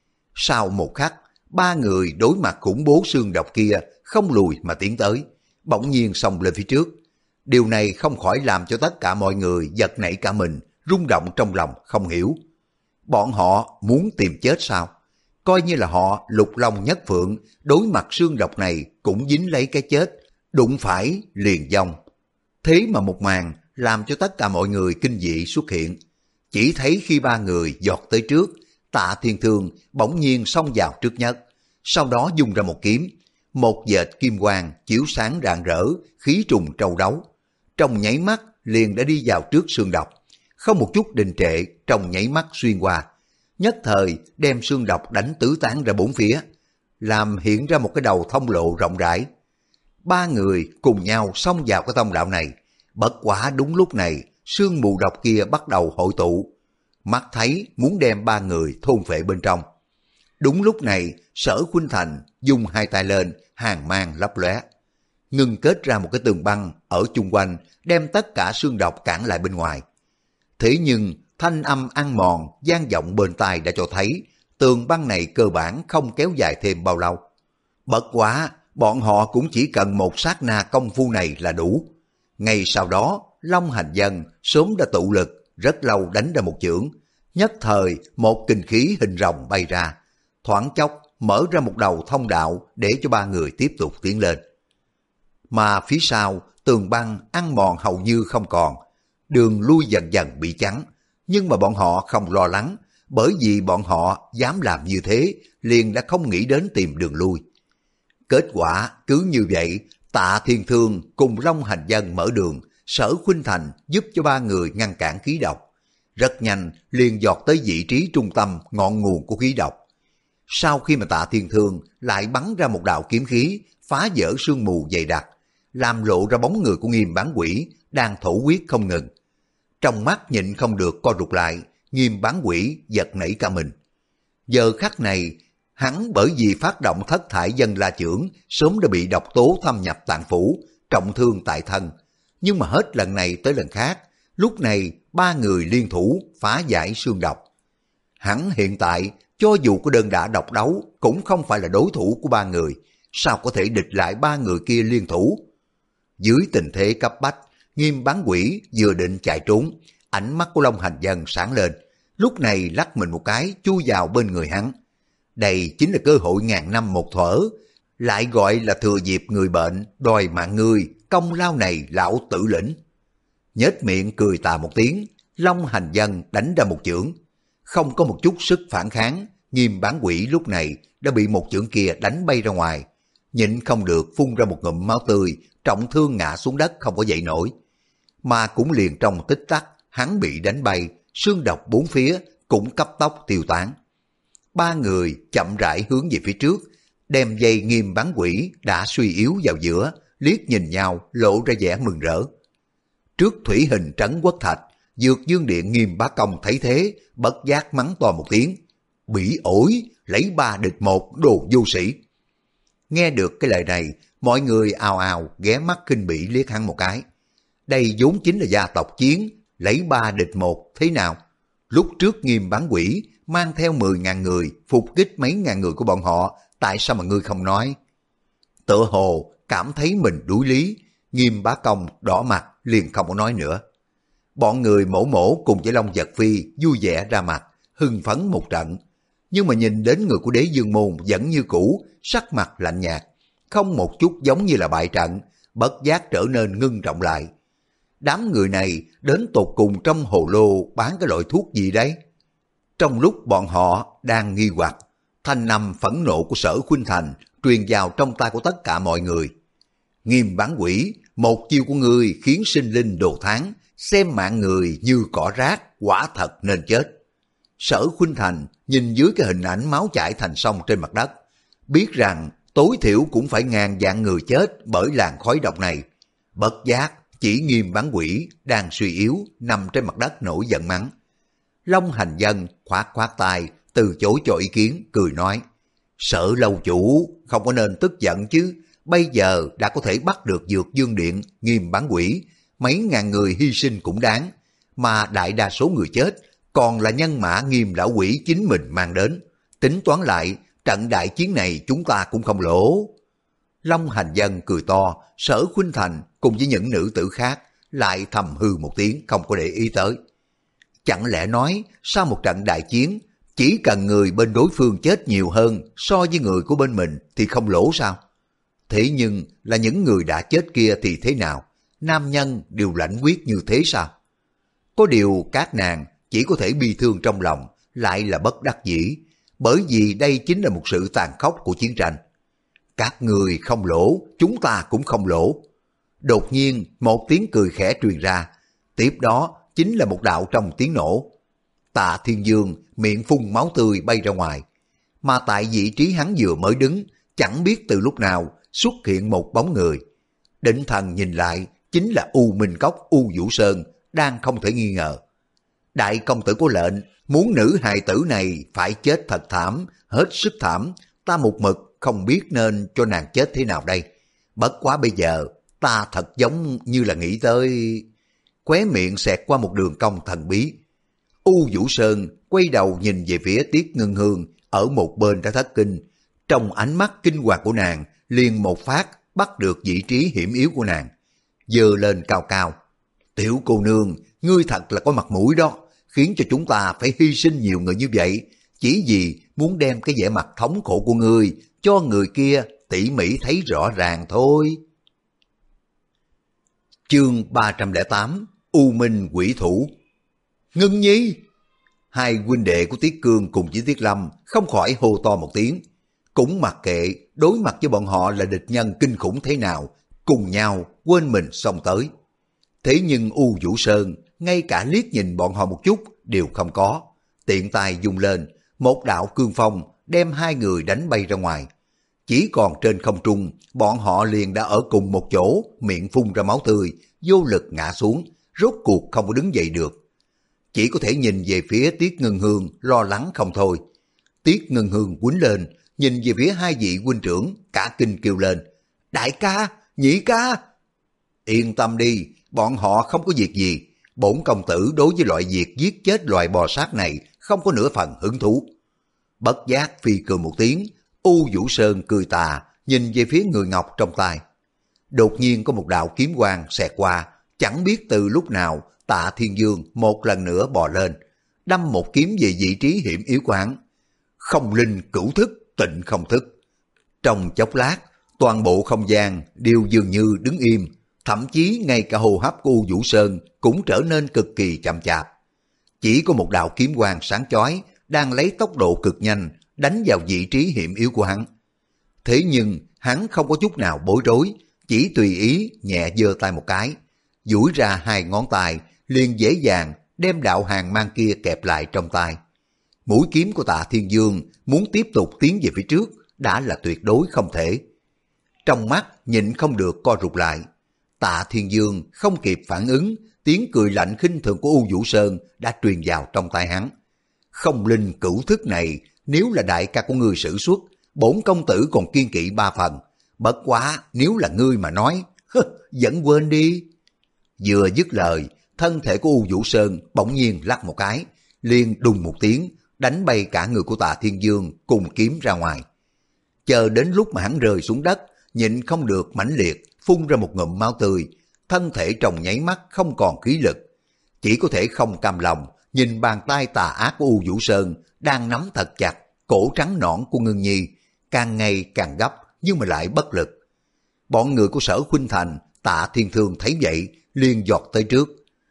Sau một khắc, ba người đối mặt khủng bố xương độc kia không lùi mà tiến tới, bỗng nhiên xông lên phía trước. Điều này không khỏi làm cho tất cả mọi người giật nảy cả mình, rung động trong lòng không hiểu. Bọn họ muốn tìm chết sao? Coi như là họ Lục Long Nhất Phượng, đối mặt xương độc này cũng dính lấy cái chết, đụng phải liền vong. Thế mà một màn làm cho tất cả mọi người kinh dị xuất hiện. Chỉ thấy khi ba người giọt tới trước, Tạ Thiên Thương bỗng nhiên xông vào trước nhất, sau đó dùng ra một kiếm, một vệt kim quang chiếu sáng rạng rỡ, khí trùng trâu đấu. Trong nháy mắt liền đã đi vào trước xương độc, không một chút đình trệ, trong nháy mắt xuyên qua, nhất thời đem xương độc đánh tứ tán ra bốn phía, làm hiện ra một cái đầu thông lộ rộng rãi. Ba người cùng nhau xông vào cái thông đạo này, bất quả đúng lúc này sương mù độc kia bắt đầu hội tụ, mắt thấy muốn đem ba người thôn phệ bên trong. Đúng lúc này Sở Khuynh Thành dùng hai tay lên, hàn mang lấp lóe, ngưng kết ra một cái tường băng ở chung quanh, đem tất cả xương độc cản lại bên ngoài. Thế nhưng thanh âm ăn mòn vang vọng bên tai đã cho thấy tường băng này cơ bản không kéo dài thêm bao lâu. Bất quá bọn họ cũng chỉ cần một sát na công phu này là đủ. Ngay sau đó Long Hành Dân sớm đã tụ lực, rất lâu đánh ra một chưởng, nhất thời một kình khí hình rồng bay ra, thoáng chốc mở ra một đầu thông đạo để cho ba người tiếp tục tiến lên. Mà phía sau tường băng ăn mòn hầu như không còn, đường lui dần dần bị chắn, nhưng mà bọn họ không lo lắng, bởi vì bọn họ dám làm như thế liền đã không nghĩ đến tìm đường lui. Kết quả cứ như vậy, Tạ Thiên Thương cùng Long Hành Dân mở đường, Sở Khuynh Thành giúp cho ba người ngăn cản khí độc. Rất nhanh liền dọt tới vị trí trung tâm ngọn nguồn của khí độc. Sau khi mà Tạ Thiên Thương lại bắn ra một đạo kiếm khí, phá vỡ sương mù dày đặc, làm lộ ra bóng người của Nghiêm Bán Quỷ đang thổ huyết không ngừng. Trong mắt nhịn không được co rụt lại, Nghiêm Bán Quỷ giật nảy cả mình. Giờ khắc này, hắn bởi vì phát động thất thải dân la chưởng sớm đã bị độc tố thâm nhập tạng phủ, trọng thương tại thân. Nhưng mà hết lần này tới lần khác, lúc này ba người liên thủ phá giải xương độc. Hắn hiện tại cho dù có đơn đả độc đấu cũng không phải là đối thủ của ba người, sao có thể địch lại ba người kia liên thủ. Dưới tình thế cấp bách, Nghiêm Bán Quỷ vừa định chạy trốn, ánh mắt của Long Hành Dân sáng lên, lúc này lắc mình một cái chui vào bên người hắn. Đây chính là cơ hội ngàn năm một thuở, lại gọi là thừa dịp người bệnh đòi mạng ngươi, công lao này lão tự lĩnh. Nhếch miệng cười tà một tiếng, Long Hành Dân đánh ra một chưởng, không có một chút sức phản kháng. Nghiêm Bán Quỷ lúc này đã bị một chưởng kia đánh bay ra ngoài, nhịn không được phun ra một ngụm máu tươi, trọng thương ngã xuống đất không có dậy nổi. Mà cũng liền trong tích tắc, hắn bị đánh bay, xương độc bốn phía cũng cấp tốc tiêu tán. Ba người chậm rãi hướng về phía trước, đem dây Nghiêm Bán Quỷ đã suy yếu vào giữa, liếc nhìn nhau lộ ra vẻ mừng rỡ. Trước thủy hình trấn quốc thạch, Dược Dương Điện Nghiêm Bá Công thấy thế, bất giác mắng to một tiếng, bỉ ổi, lấy ba địch một, đồ vô sĩ. Nghe được cái lời này, mọi người ào ào ghé mắt khinh bỉ liếc hắn một cái. Đây vốn chính là gia tộc chiến, lấy ba địch một thế nào? Lúc trước Nghiêm Bán Quỷ mang theo mười ngàn người phục kích mấy ngàn người của bọn họ, tại sao mà ngươi không nói? Tựa hồ cảm thấy mình đuối lý, Nghiêm Bá Công đỏ mặt liền không có nói nữa. Bọn người mổ mổ cùng với Long Vật Phi vui vẻ ra mặt, hưng phấn một trận. Nhưng mà nhìn đến người của Đế Dương Môn vẫn như cũ, sắc mặt lạnh nhạt, không một chút giống như là bại trận, bất giác trở nên ngưng trọng lại. Đám người này đến tột cùng trong hồ lô bán cái loại thuốc gì đấy? Trong lúc bọn họ đang nghi hoặc, thanh âm phẫn nộ của Sở Khuynh Thành truyền vào trong tai của tất cả mọi người. Nghiêm Bán Quỷ, một chiêu của ngươi khiến sinh linh đồ tháng, xem mạng người như cỏ rác, quả thật nên chết. Sở Khuynh Thành nhìn dưới cái hình ảnh máu chảy thành sông trên mặt đất, biết rằng tối thiểu cũng phải ngàn vạn người chết bởi làn khói độc này. Bất giác, chỉ Nghiêm Bán Quỷ đang suy yếu nằm trên mặt đất nổi giận mắng. Long Hành Dân khoát khoát tay, từ chối cho ý kiến, cười nói: Sở lâu chủ không có nên tức giận chứ, bây giờ đã có thể bắt được Dược Dương Điện, Nghiêm Bán Quỷ, mấy ngàn người hy sinh cũng đáng, mà đại đa số người chết còn là nhân mã Nghiêm lão quỷ chính mình mang đến. Tính toán lại, trận đại chiến này chúng ta cũng không lỗ. Long Hành Dân cười to, Sở Khuynh Thành cùng với những nữ tử khác lại thầm hư một tiếng, không có để ý tới. Chẳng lẽ nói sau một trận đại chiến, chỉ cần người bên đối phương chết nhiều hơn so với người của bên mình thì không lỗ sao? Thế nhưng là những người đã chết kia thì thế nào? Nam nhân đều lãnh quyết như thế sao? Có điều các nàng chỉ có thể bi thương trong lòng, lại là bất đắc dĩ, bởi vì đây chính là một sự tàn khốc của chiến tranh. Các người không lỗ, chúng ta cũng không lỗ. Đột nhiên một tiếng cười khẽ truyền ra, tiếp đó chính là một đạo trong tiếng nổ. Tạ Thiên Dương miệng phun máu tươi bay ra ngoài, mà tại vị trí hắn vừa mới đứng, chẳng biết từ lúc nào xuất hiện một bóng người. Định thần nhìn lại, chính là U Minh Cốc U Vũ Sơn, đang không thể nghi ngờ. Đại công tử có lệnh, muốn nữ hài tử này phải chết thật thảm, hết sức thảm, ta một mực không biết nên cho nàng chết thế nào đây. Bất quá bây giờ, ta thật giống như là nghĩ tới... Khóe miệng xẹt qua một đường cong thần bí. U Vũ Sơn quay đầu nhìn về phía Tiết Ngân Hương ở một bên đã thất kinh. Trong ánh mắt kinh hoàng của nàng, liền một phát bắt được vị trí hiểm yếu của nàng, giơ lên cao cao. Tiểu cô nương, ngươi thật là có mặt mũi đó, khiến cho chúng ta phải hy sinh nhiều người như vậy, chỉ vì muốn đem cái vẻ mặt thống khổ của ngươi cho người kia tỉ mỉ thấy rõ ràng thôi. Chương ba trăm lẻ tám, U Minh Quỷ Thủ. Ngân Nhi! Hai huynh đệ của Tiết Cương cùng với Tiết Lâm không khỏi hô to một tiếng. Cũng mặc kệ đối mặt với bọn họ là địch nhân kinh khủng thế nào, cùng nhau quên mình xông tới. Thế nhưng U Vũ Sơn ngay cả liếc nhìn bọn họ một chút đều không có. Tiện tay dùng lên, một đạo cương phong đem hai người đánh bay ra ngoài. Chỉ còn trên không trung, bọn họ liền đã ở cùng một chỗ, miệng phun ra máu tươi, vô lực ngã xuống, rốt cuộc không có đứng dậy được. Chỉ có thể nhìn về phía Tiết Ngân Hương lo lắng không thôi. Tiết Ngân Hương quýnh lên, nhìn về phía hai vị huynh trưởng, cả kinh kêu lên: Đại ca, nhị ca! Yên tâm đi, bọn họ không có việc gì. Bổn công tử đối với loại việc giết chết loài bò sát này không có nửa phần hứng thú. Bất giác phi cười một tiếng, U Vũ Sơn cười tà, nhìn về phía người ngọc trong tay. Đột nhiên có một đạo kiếm quang xẹt qua, chẳng biết từ lúc nào Tạ Thiên Dương một lần nữa bò lên, đâm một kiếm về vị trí hiểm yếu của hắn. Không linh cửu thức, tịnh không thức. Trong chốc lát, toàn bộ không gian đều dường như đứng im, thậm chí ngay cả hô hấp của U Vũ Sơn cũng trở nên cực kỳ chậm chạp. Chỉ có một đạo kiếm quang sáng chói đang lấy tốc độ cực nhanh đánh vào vị trí hiểm yếu của hắn. Thế nhưng hắn không có chút nào bối rối, chỉ tùy ý nhẹ giơ tay một cái, duỗi ra hai ngón tay, liền dễ dàng đem đạo hàng mang kia kẹp lại trong tay. Mũi kiếm của Tạ Thiên Dương muốn tiếp tục tiến về phía trước đã là tuyệt đối không thể. Trong mắt nhịn không được co rụt lại. Tạ Thiên Dương không kịp phản ứng, tiếng cười lạnh khinh thường của U Vũ Sơn đã truyền vào trong tai hắn. Không linh cửu thức này, nếu là đại ca của ngươi sử xuất, bổn công tử còn kiên kỵ ba phần. Bất quá nếu là ngươi mà nói, vẫn quên đi. Vừa dứt lời, thân thể của U Vũ Sơn bỗng nhiên lắc một cái, liền đùng một tiếng, đánh bay cả người của Tạ Thiên Dương cùng kiếm ra ngoài. Chờ đến lúc mà hắn rơi xuống đất, nhịn không được mãnh liệt, phun ra một ngụm máu tươi, thân thể trong nháy mắt không còn khí lực. chỉ có thể không cam lòng nhìn bàn tay tà ác của U Vũ Sơn đang nắm thật chặt cổ trắng nõn của Ngưng Nhi, càng ngày càng gấp nhưng mà lại bất lực. Bọn người của Sở Khuynh Thành, Tạ Thiên Thương thấy vậy liền giọt tới trước.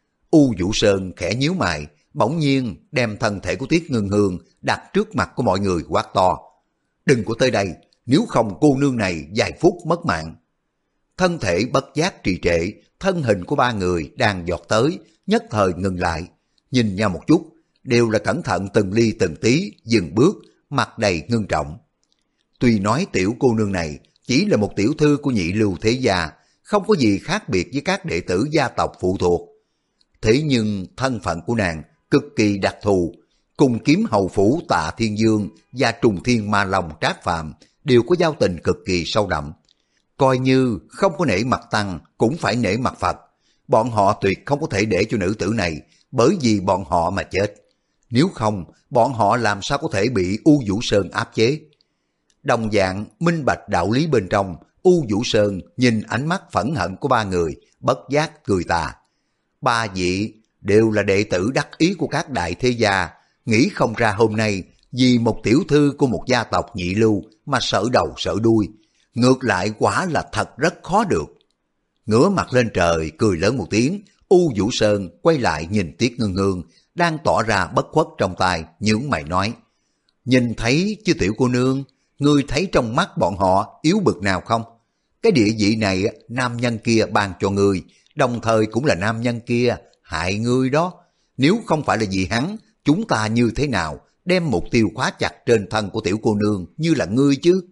U Vũ Sơn khẽ nhíu mày, bỗng nhiên đem thân thể của Tiết Ngưng Hương đặt trước mặt của mọi người quát to: đừng có tới đây, nếu không cô nương này vài phút mất mạng. Thân thể bất giác trì trệ, thân hình của ba người đang giọt tới nhất thời ngừng lại, nhìn nhau một chút, đều là cẩn thận từng ly từng tí dừng bước, mặt đầy ngưng trọng. Tuy nói tiểu cô nương này chỉ là một tiểu thư của Nhị Lưu thế gia, không có gì khác biệt với các đệ tử gia tộc phụ thuộc. Thế nhưng thân phận của nàng cực kỳ đặc thù, cùng Kiếm Hầu Phủ Tạ Thiên Dương và Trùng Thiên Ma Long Trác Phàm đều có giao tình cực kỳ sâu đậm. Coi như không có nể mặt Tăng cũng phải nể mặt Phật. Bọn họ tuyệt không có thể để cho nữ tử này bởi vì bọn họ mà chết. Nếu không, bọn họ làm sao có thể bị U Vũ Sơn áp chế. Đồng dạng minh bạch đạo lý bên trong, U Vũ Sơn nhìn ánh mắt phẫn hận của ba người, bất giác cười tà. Ba vị đều là đệ tử đắc ý của các đại thế gia, nghĩ không ra hôm nay vì một tiểu thư của một gia tộc nhị lưu mà sợ đầu sợ đuôi, ngược lại quả là thật rất khó được. Ngửa mặt lên trời cười lớn một tiếng, U Vũ Sơn quay lại nhìn Tiết Ngưng Hương đang tỏ ra bất khuất trong tay, nhướng mày nói: nhìn thấy chứ tiểu cô nương, ngươi thấy trong mắt bọn họ yếu bực nào không? Cái địa vị này nam nhân kia ban cho ngươi, đồng thời cũng là nam nhân kia hại ngươi đó. Nếu không phải là vì hắn, chúng ta như thế nào đem mục tiêu khóa chặt trên thân của tiểu cô nương như là ngươi chứ?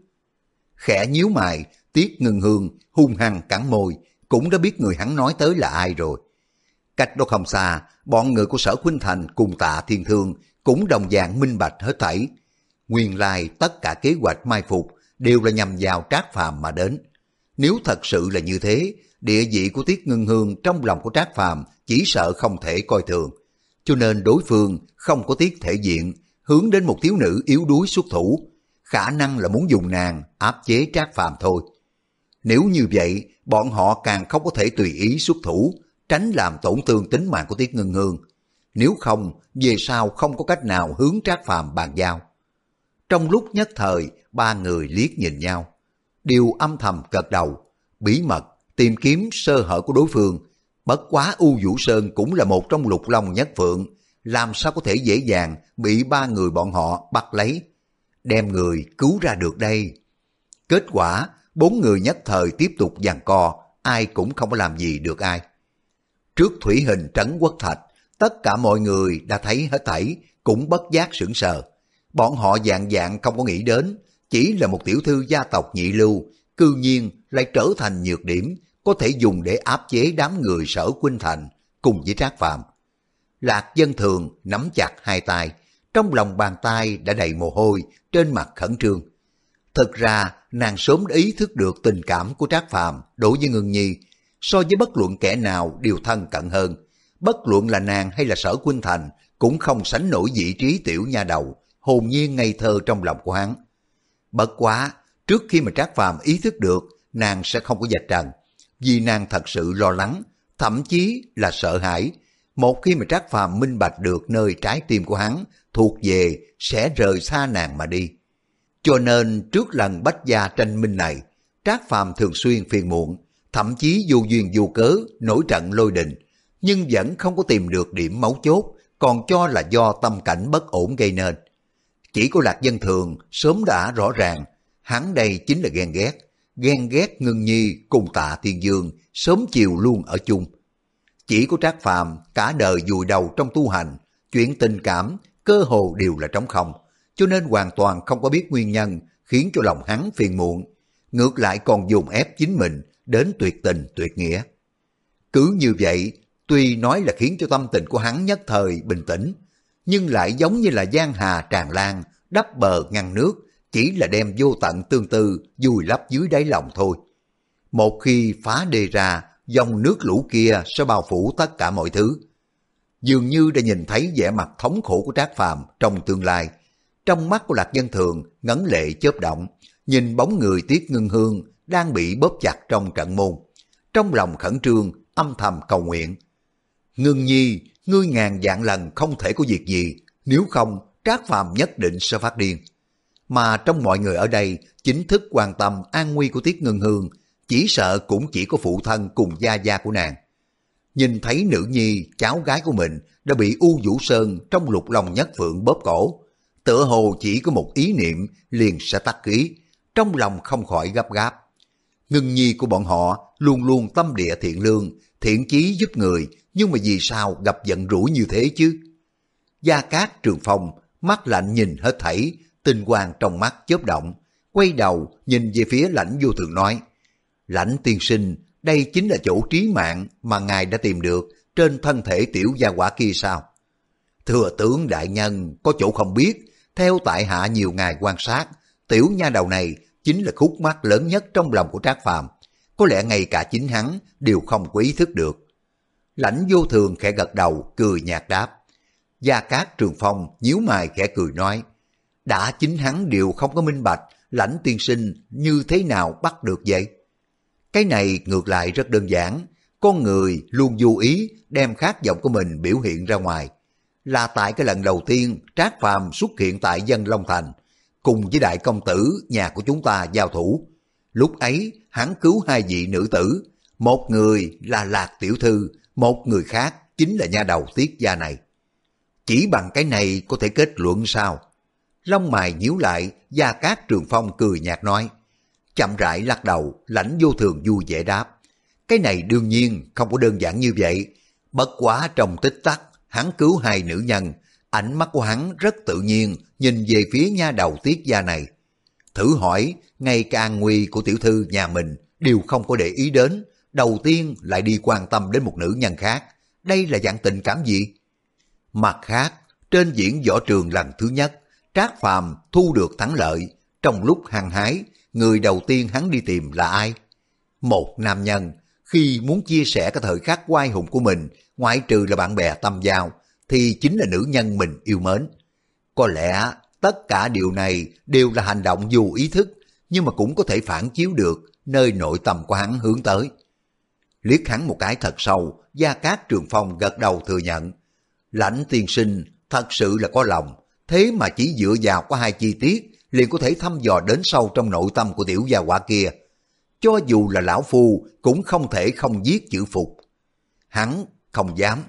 Khẽ nhíu mày, Tiết Ngưng Hương hung hăng cắn môi, cũng đã biết người hắn nói tới là ai rồi. Cách đó không xa, bọn người của Sở Khuynh Thành cùng Tạ Thiên Thương cũng đồng dạng minh bạch hết thảy. Nguyên lai tất cả kế hoạch mai phục đều là nhằm vào Trác Phàm mà đến. Nếu thật sự là như thế, địa vị của Tiết Ngưng Hương trong lòng của Trác Phàm chỉ sợ không thể coi thường. Cho nên đối phương không có tiếc thể diện, hướng đến một thiếu nữ yếu đuối xuất thủ, khả năng là muốn dùng nàng áp chế Trác Phàm thôi. Nếu như vậy, bọn họ càng không có thể tùy ý xuất thủ, tránh làm tổn thương tính mạng của Tiết Ngưng Hương. Nếu không, về sau không có cách nào hướng Trác Phàm bàn giao. Trong lúc nhất thời, ba người liếc nhìn nhau, đều âm thầm gật đầu, bí mật tìm kiếm sơ hở của đối phương. Bất quá U Vũ Sơn cũng là một trong lục long nhất phượng, làm sao có thể dễ dàng bị ba người bọn họ bắt lấy, đem người cứu ra được đây. Kết quả, bốn người nhất thời tiếp tục giằng co, ai cũng không có làm gì được ai. Trước thủy hình trấn Quốc Thạch, tất cả mọi người đã thấy hết thảy, cũng bất giác sững sờ. Bọn họ dạng dạng không có nghĩ đến, chỉ là một tiểu thư gia tộc nhị lưu, cư nhiên lại trở thành nhược điểm, có thể dùng để áp chế đám người Sở Khuynh Thành cùng với Trác Phàm. Lạc Dân Thường nắm chặt hai tay, trong lòng bàn tay đã đầy mồ hôi, trên mặt khẩn trương. Thực ra nàng sớm đã ý thức được tình cảm của Trác Phàm đối với Ngưng Nhi, so với bất luận kẻ nào đều thân cận hơn. Bất luận là nàng hay là Sở Khuynh Thành cũng không sánh nổi vị trí tiểu nha đầu hồn nhiên ngây thơ trong lòng của hắn. Bất quá, trước khi mà Trác Phàm ý thức được nàng sẽ không có vạch trần, vì nàng thật sự lo lắng, thậm chí là sợ hãi. Một khi mà Trác Phàm minh bạch được nơi trái tim của hắn thuộc về, sẽ rời xa nàng mà đi. Cho nên trước lần bách gia tranh minh này, Trác Phàm thường xuyên phiền muộn, thậm chí vô duyên vô cớ nổi trận lôi đình, nhưng vẫn không có tìm được điểm mấu chốt, còn cho là do tâm cảnh bất ổn gây nên. Chỉ có Lạc Dân Thường sớm đã rõ ràng, hắn đây chính là ghen ghét, ghen ghét Ngưng Nhi cùng Tạ Thiên Dương sớm chiều luôn ở chung. Chỉ có Trác Phàm cả đời vùi đầu trong tu hành, chuyện tình cảm cơ hồ đều là trống không, cho nên hoàn toàn không có biết nguyên nhân khiến cho lòng hắn phiền muộn, ngược lại còn dùng ép chính mình đến tuyệt tình tuyệt nghĩa. Cứ như vậy, tuy nói là khiến cho tâm tình của hắn nhất thời bình tĩnh, nhưng lại giống như là giang hà tràn lan, đắp bờ ngăn nước, chỉ là đem vô tận tương tư vùi lấp dưới đáy lòng thôi. Một khi phá đê ra, dòng nước lũ kia sẽ bao phủ tất cả mọi thứ. Dường như đã nhìn thấy vẻ mặt thống khổ của Trác Phàm trong tương lai. Trong mắt của Lạc Dân Thường ngấn lệ chớp động, nhìn bóng người Tiết Ngưng Hương đang bị bóp chặt trong trận môn. Trong lòng khẩn trương, âm thầm cầu nguyện. Ngưng Nhi, ngươi ngàn vạn lần không thể có việc gì, nếu không Trác Phàm nhất định sẽ phát điên. Mà trong mọi người ở đây chính thức quan tâm an nguy của Tiết Ngân Hương, chỉ sợ cũng chỉ có phụ thân cùng gia gia của nàng. Nhìn thấy nữ nhi, cháu gái của mình đã bị U Vũ Sơn trong Lục Long Nhất Phượng bóp cổ, tựa hồ chỉ có một ý niệm liền sẽ tắt khí, trong lòng không khỏi gấp gáp. Ngân nhi của bọn họ luôn luôn tâm địa thiện lương, thiện chí giúp người, nhưng mà vì sao gặp giận rủi như thế chứ? Gia Cát Trường Phong mắt lạnh nhìn hết thảy, tinh quang trong mắt chớp động, quay đầu nhìn về phía Lãnh Vô Thường nói: Lãnh tiên sinh, đây chính là chỗ trí mạng mà ngài đã tìm được trên thân thể tiểu gia quả kia sao? Thừa tướng đại nhân có chỗ không biết, theo tại hạ nhiều ngày quan sát, tiểu nha đầu này chính là khúc mắc lớn nhất trong lòng của Trác Phàm, có lẽ ngay cả chính hắn đều không có ý thức được. Lãnh Vô Thường khẽ gật đầu, cười nhạt đáp. Gia Cát Trường Phong nhíu mày khẽ cười nói: đã chính hắn đều không có minh bạch, Lãnh tiên sinh như thế nào bắt được vậy? Cái này ngược lại rất đơn giản, con người luôn vô ý đem khát vọng của mình biểu hiện ra ngoài. Là tại cái lần đầu tiên Trác Phàm xuất hiện tại Dân Long Thành, cùng với đại công tử nhà của chúng ta giao thủ. Lúc ấy hắn cứu hai vị nữ tử, một người là Lạc tiểu thư, một người khác chính là nha đầu Tiết gia này. Chỉ bằng cái này có thể kết luận sao? Lông mày nhíu lại, Gia Cát Trường Phong cười nhạt nói. Chậm rãi lắc đầu, Lãnh Vô Thường vui vẻ đáp. Cái này đương nhiên không có đơn giản như vậy. Bất quá trong tích tắc, hắn cứu hai nữ nhân, ánh mắt của hắn rất tự nhiên nhìn về phía nha đầu Tiết gia này. Thử hỏi, ngay cả an nguy của tiểu thư nhà mình đều không có để ý đến, đầu tiên lại đi quan tâm đến một nữ nhân khác. Đây là dạng tình cảm gì? Mặt khác, trên diễn võ trường lần thứ nhất, Trác Phàm thu được thắng lợi. Trong lúc hăng hái, người đầu tiên hắn đi tìm là ai? Một nam nhân, khi muốn chia sẻ cái thời khắc oai hùng của mình, ngoại trừ là bạn bè tâm giao, thì chính là nữ nhân mình yêu mến. Có lẽ tất cả điều này đều là hành động dù ý thức, nhưng mà cũng có thể phản chiếu được nơi nội tâm của hắn hướng tới. Liếc hắn một cái thật sâu, Gia Cát Trường Phong gật đầu thừa nhận. Lãnh tiên sinh thật sự là có lòng, thế mà chỉ dựa vào có hai chi tiết liền có thể thăm dò đến sâu trong nội tâm của tiểu gia quả kia. Cho dù là lão phu cũng không thể không viết chữ phục. Hắn không dám,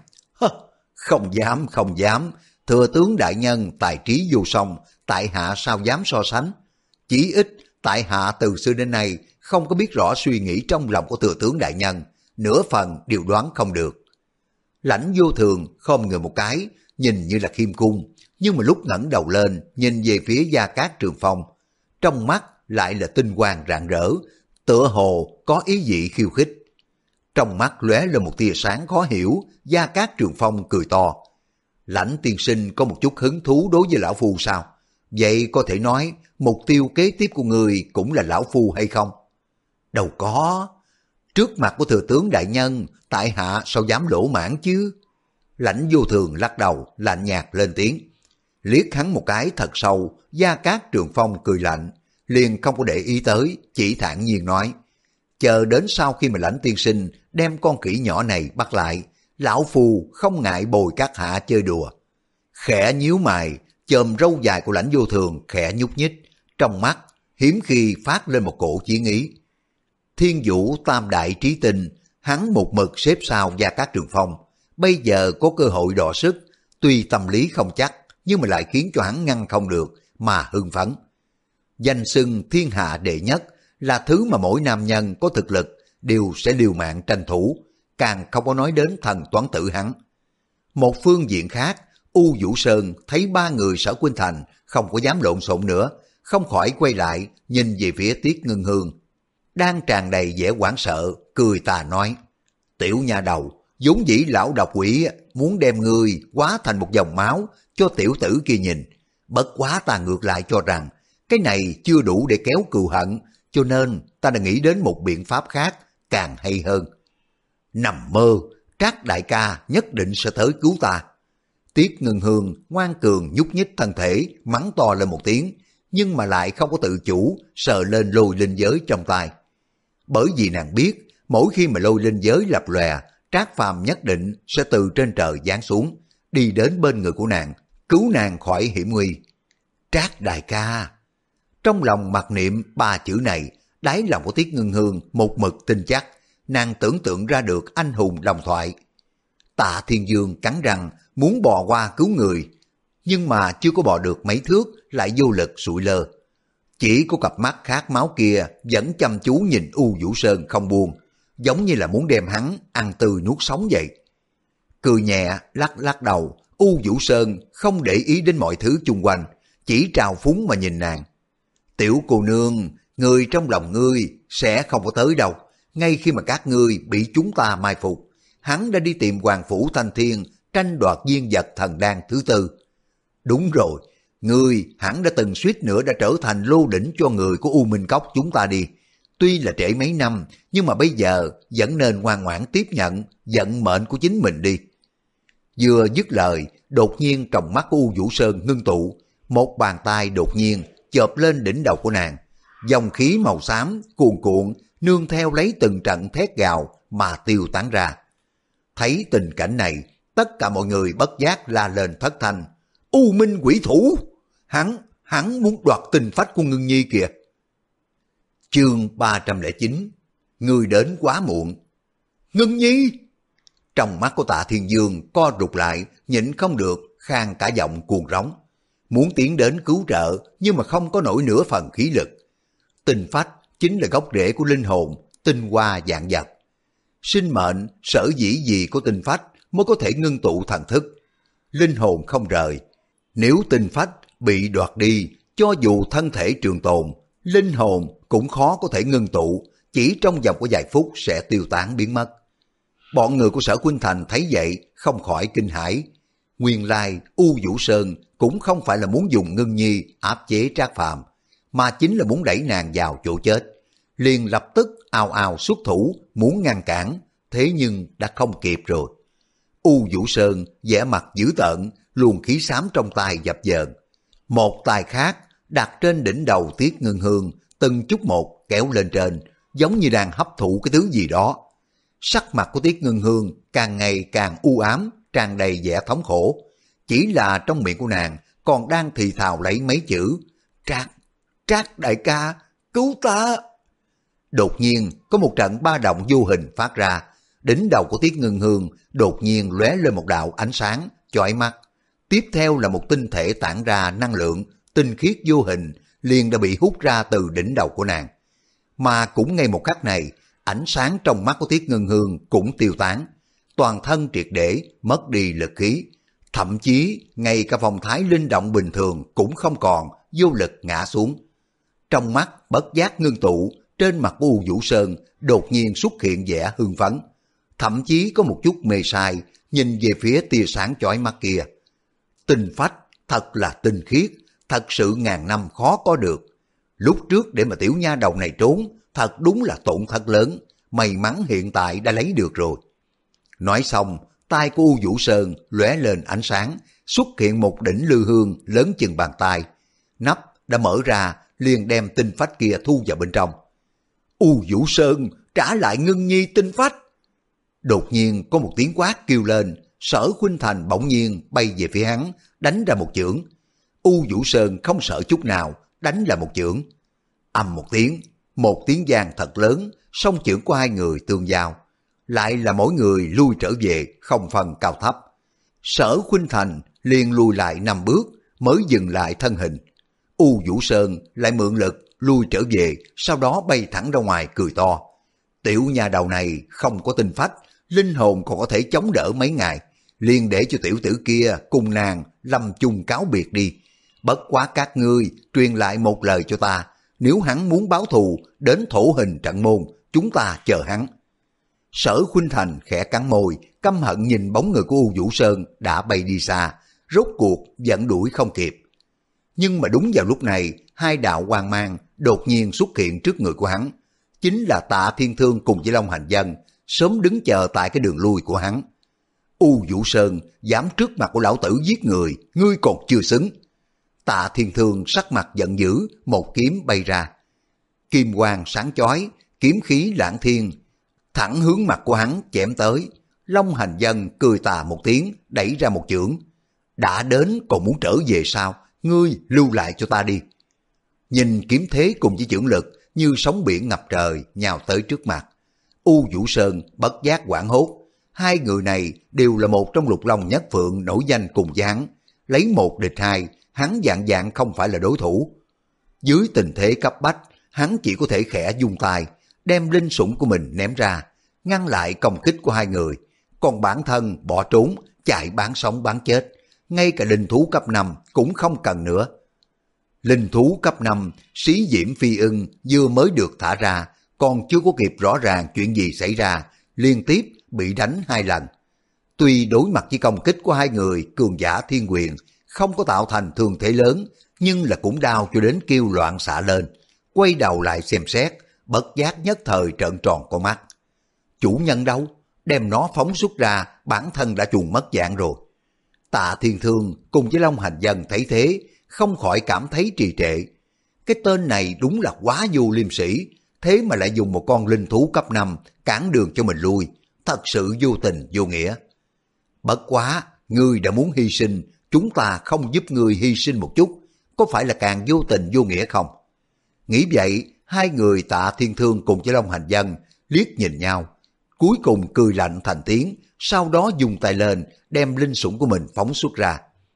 không dám, không dám, thừa tướng đại nhân tài trí vô song, tại hạ sao dám so sánh. Chỉ ít tại hạ từ xưa đến nay không có biết rõ suy nghĩ trong lòng của thừa tướng đại nhân, nửa phần đều đoán không được. Lãnh Vô Thường khom người một cái, nhìn như là khiêm cung, nhưng mà lúc ngẩng đầu lên nhìn về phía Gia Cát Trường Phong, trong mắt lại là tinh quang rạng rỡ, tựa hồ có ý vị khiêu khích. Trong mắt lóe lên một tia sáng khó hiểu, Gia Cát Trường Phong cười to. Lãnh tiên sinh có một chút hứng thú đối với lão phu sao? Vậy có thể nói mục tiêu kế tiếp của người cũng là lão phu hay không? Đâu có. Trước mặt của thừa tướng đại nhân, tại hạ sao dám lỗ mãn chứ? Lãnh Vô Thường lắc đầu, lạnh nhạt lên tiếng. Liếc hắn một cái thật sâu, Gia Cát Trường Phong cười lạnh, liền không có để ý tới, chỉ thản nhiên nói. Chờ đến sau khi mà Lãnh tiên sinh đem con khỉ nhỏ này bắt lại, lão phu không ngại bồi các hạ chơi đùa. Khẽ nhíu mày, chòm râu dài của Lãnh Vô Thường khẽ nhúc nhích, trong mắt hiếm khi phát lên một cổ chiến ý. Thiên Vũ tam đại trí tinh, hắn một mực xếp sau Gia Cát Trường Phong, bây giờ có cơ hội đọ sức, tuy tâm lý không chắc, nhưng mà lại khiến cho hắn ngăn không được mà hưng phấn. Danh xưng thiên hạ đệ nhất là thứ mà mỗi nam nhân có thực lực đều sẽ liều mạng tranh thủ, càng không có nói đến thần toán tử hắn. Một phương diện khác, U Vũ Sơn thấy ba người Sở Khuynh Thành không có dám lộn xộn nữa, không khỏi quay lại nhìn về phía Tiết Ngân Hương, đang tràn đầy vẻ hoảng sợ, cười tà nói. Tiểu nha đầu, vốn dĩ lão độc quỷ muốn đem ngươi hóa thành một dòng máu cho tiểu tử kia nhìn, bất quá ta ngược lại cho rằng cái này chưa đủ để kéo cừu hận, cho nên ta đã nghĩ đến một biện pháp khác càng hay hơn. Nằm mơ, Trác đại ca nhất định sẽ tới cứu ta. Tiết Ngân Hương ngoan cường nhúc nhích thân thể, mắng to lên một tiếng, nhưng mà lại không có tự chủ sờ lên lôi linh giới trong tay. Bởi vì nàng biết, mỗi khi mà lôi linh giới lập lòe, Trác Phàm nhất định sẽ từ trên trời giáng xuống, đi đến bên người của nàng, cứu nàng khỏi hiểm nguy. Trác đại ca! Trong lòng mặc niệm ba chữ này, đáy lòng của Tiết Ngưng Hương một mực tin chắc, nàng tưởng tượng ra được anh hùng đồng thoại. Tạ Thiên Dương cắn răng muốn bò qua cứu người, nhưng mà chưa có bò được mấy thước lại vô lực sụi lơ. Chỉ có cặp mắt khát máu kia vẫn chăm chú nhìn U Vũ Sơn không buông, giống như là muốn đem hắn ăn tươi nuốt sống vậy. Cười nhẹ lắc lắc đầu, U Vũ Sơn không để ý đến mọi thứ chung quanh, chỉ trào phúng mà nhìn nàng. Tiểu cô nương, người trong lòng ngươi sẽ không có tới đâu. Ngay khi mà các ngươi bị chúng ta mai phục, hắn đã đi tìm Hoàng Phủ Thanh Thiên tranh đoạt viên vật thần đan thứ tư. Đúng rồi, ngươi hẳn đã từng suýt nữa đã trở thành lô đỉnh cho người của U Minh Cốc chúng ta đi. Tuy là trễ mấy năm, nhưng mà bây giờ vẫn nên ngoan ngoãn tiếp nhận vận mệnh của chính mình đi. Vừa dứt lời, đột nhiên trong mắt của U Vũ Sơn ngưng tụ, một bàn tay đột nhiên chộp lên đỉnh đầu của nàng. Dòng khí màu xám cuồn cuộn nương theo lấy từng trận thét gào mà tiêu tán ra. Thấy tình cảnh này, tất cả mọi người bất giác la lên thất thanh. U Minh quỷ thủ! Hắn, hắn muốn đoạt tinh phách của Ngưng Nhi kìa. Chương ba trăm lẻ chín. Người đến quá muộn. Ngưng Nhi! Trong mắt của Tạ Thiên Dương co rụt lại, nhịn không được, khang cả giọng cuồng rống. Muốn tiến đến cứu trợ, nhưng mà không có nổi nửa phần khí lực. Tinh phách chính là gốc rễ của linh hồn, tinh hoa vạn vật. Sinh mệnh sở dĩ gì của tinh phách mới có thể ngưng tụ thần thức. Linh hồn không rời. Nếu tinh phách bị đoạt đi, cho dù thân thể trường tồn, linh hồn cũng khó có thể ngưng tụ, chỉ trong vòng của vài phút sẽ tiêu tán biến mất. Bọn người của Sở Khuynh Thành thấy vậy không khỏi kinh hãi. Nguyên lai U Vũ Sơn cũng không phải là muốn dùng Ngưng Nhi áp chế Trác Phàm, mà chính là muốn đẩy nàng vào chỗ chết. Liền lập tức ào ào xuất thủ muốn ngăn cản, thế nhưng đã không kịp rồi. U Vũ Sơn vẻ mặt dữ tợn, luồng khí xám trong tay dập dờn. Một tay khác đặt trên đỉnh đầu Tiết Ngưng Hương, từng chút một kéo lên trên, giống như đang hấp thụ cái thứ gì đó. Sắc mặt của Tiết Ngưng Hương càng ngày càng u ám, tràn đầy vẻ thống khổ. Chỉ là trong miệng của nàng còn đang thì thào lấy mấy chữ: Trác, Trác đại ca, cứu ta! Đột nhiên có một trận ba động vô hình phát ra, đỉnh đầu của Tiết Ngưng Hương đột nhiên lóe lên một đạo ánh sáng chói mắt. Tiếp theo là một tinh thể tản ra năng lượng tinh khiết vô hình, liền đã bị hút ra từ đỉnh đầu của nàng. Mà cũng ngay một khắc này, ánh sáng trong mắt của Tiết Ngưng Hương cũng tiêu tán, toàn thân triệt để mất đi lực khí, thậm chí ngay cả phong thái linh động bình thường cũng không còn, vô lực ngã xuống. Trong mắt bất giác ngưng tụ, trên mặt của U Vũ Sơn đột nhiên xuất hiện vẻ hưng phấn, thậm chí có một chút mê sai, nhìn về phía tia sáng chói mắt kia. Tinh phách thật là tinh khiết, thật sự ngàn năm khó có được. Lúc trước để mà tiểu nha đầu này trốn, thật đúng là tổn thất lớn, may mắn hiện tại đã lấy được rồi. Nói xong, tay của U Vũ Sơn lóe lên ánh sáng, xuất hiện một đỉnh lư hương lớn chừng bàn tay. Nắp đã mở ra, liền đem tinh phách kia thu vào bên trong. U Vũ Sơn, trả lại Ngưng Nhi tinh phách! Đột nhiên có một tiếng quát kêu lên, Sở Khuynh Thành bỗng nhiên bay về phía hắn, đánh ra một chưởng. U Vũ Sơn không sợ chút nào, đánh là một chưởng. Ầm một tiếng, một tiếng vang thật lớn, song chưởng của hai người tương giao, lại là mỗi người lui trở về không phân cao thấp. Sở Khuynh Thành liền lùi lại năm bước mới dừng lại thân hình. U Vũ Sơn lại mượn lực lui trở về, sau đó bay thẳng ra ngoài cười to. Tiểu nhà đầu này không có tinh phách, linh hồn còn có thể chống đỡ mấy ngày, liền để cho tiểu tử kia cùng nàng lâm chung cáo biệt đi. Bất quá các ngươi truyền lại một lời cho ta, nếu hắn muốn báo thù đến thổ hình trận môn, chúng ta chờ hắn. Sở Khuynh Thành khẽ cắn môi, căm hận nhìn bóng người của U Vũ Sơn đã bay đi xa, rốt cuộc vẫn đuổi không kịp. Nhưng mà đúng vào lúc này, hai đạo quang mang đột nhiên xuất hiện trước người của hắn. Chính là Tạ Thiên Thương cùng với Long Hành Vân, sớm đứng chờ tại cái đường lui của hắn. U Vũ Sơn dám trước mặt của lão tử giết người, ngươi còn chưa xứng. Tạ Thiên Thương sắc mặt giận dữ, một kiếm bay ra. Kim quang sáng chói, kiếm khí lãng thiên, thẳng hướng mặt của hắn chém tới. Long Hành Dân cười tà một tiếng, đẩy ra một chưởng. Đã đến còn muốn trở về sao? Ngươi lưu lại cho ta đi. Nhìn kiếm thế cùng với chưởng lực như sóng biển ngập trời nhào tới trước mặt. U Vũ Sơn bất giác hoảng hốt. Hai người này đều là một trong lục long nhất phượng nổi danh cùng với hắn. Lấy một địch hai, hắn dạng dạng không phải là đối thủ. Dưới tình thế cấp bách, hắn chỉ có thể khẽ dung tay, đem linh sủng của mình ném ra, ngăn lại công kích của hai người. Còn bản thân bỏ trốn, chạy bán sống bán chết. Ngay cả linh thú cấp năm cũng không cần nữa. Linh thú cấp năm, Xí Diễm Phi Ưng vừa mới được thả ra, còn chưa có kịp rõ ràng chuyện gì xảy ra, liên tiếp bị đánh hai lần. Tuy đối mặt với công kích của hai người cường giả thiên quyền, không có tạo thành thương thế lớn, nhưng là cũng đau cho đến kêu loạn xạ lên. Quay đầu lại xem xét, bất giác nhất thời trợn tròn con mắt. Chủ nhân đâu? Đem nó phóng xuất ra, bản thân đã chuồn mất dạng rồi. Tạ Thiên Thương cùng với Long Hành Dân thấy thế, không khỏi cảm thấy trì trệ. Cái tên này đúng là quá vô liêm sỉ, thế mà lại dùng một con linh thú cấp năm cản đường cho mình lui, thật sự vô tình vô nghĩa. Bất quá, ngươi đã muốn hy sinh, chúng ta không giúp ngươi hy sinh một chút, có phải là càng vô tình vô nghĩa không? Nghĩ vậy, hai người Tạ Thiên Thương cùng với Long Hành Dân liếc nhìn nhau, cuối cùng cười lạnh thành tiếng, sau đó dùng tay lên đem linh sủng của mình phóng xuất ra.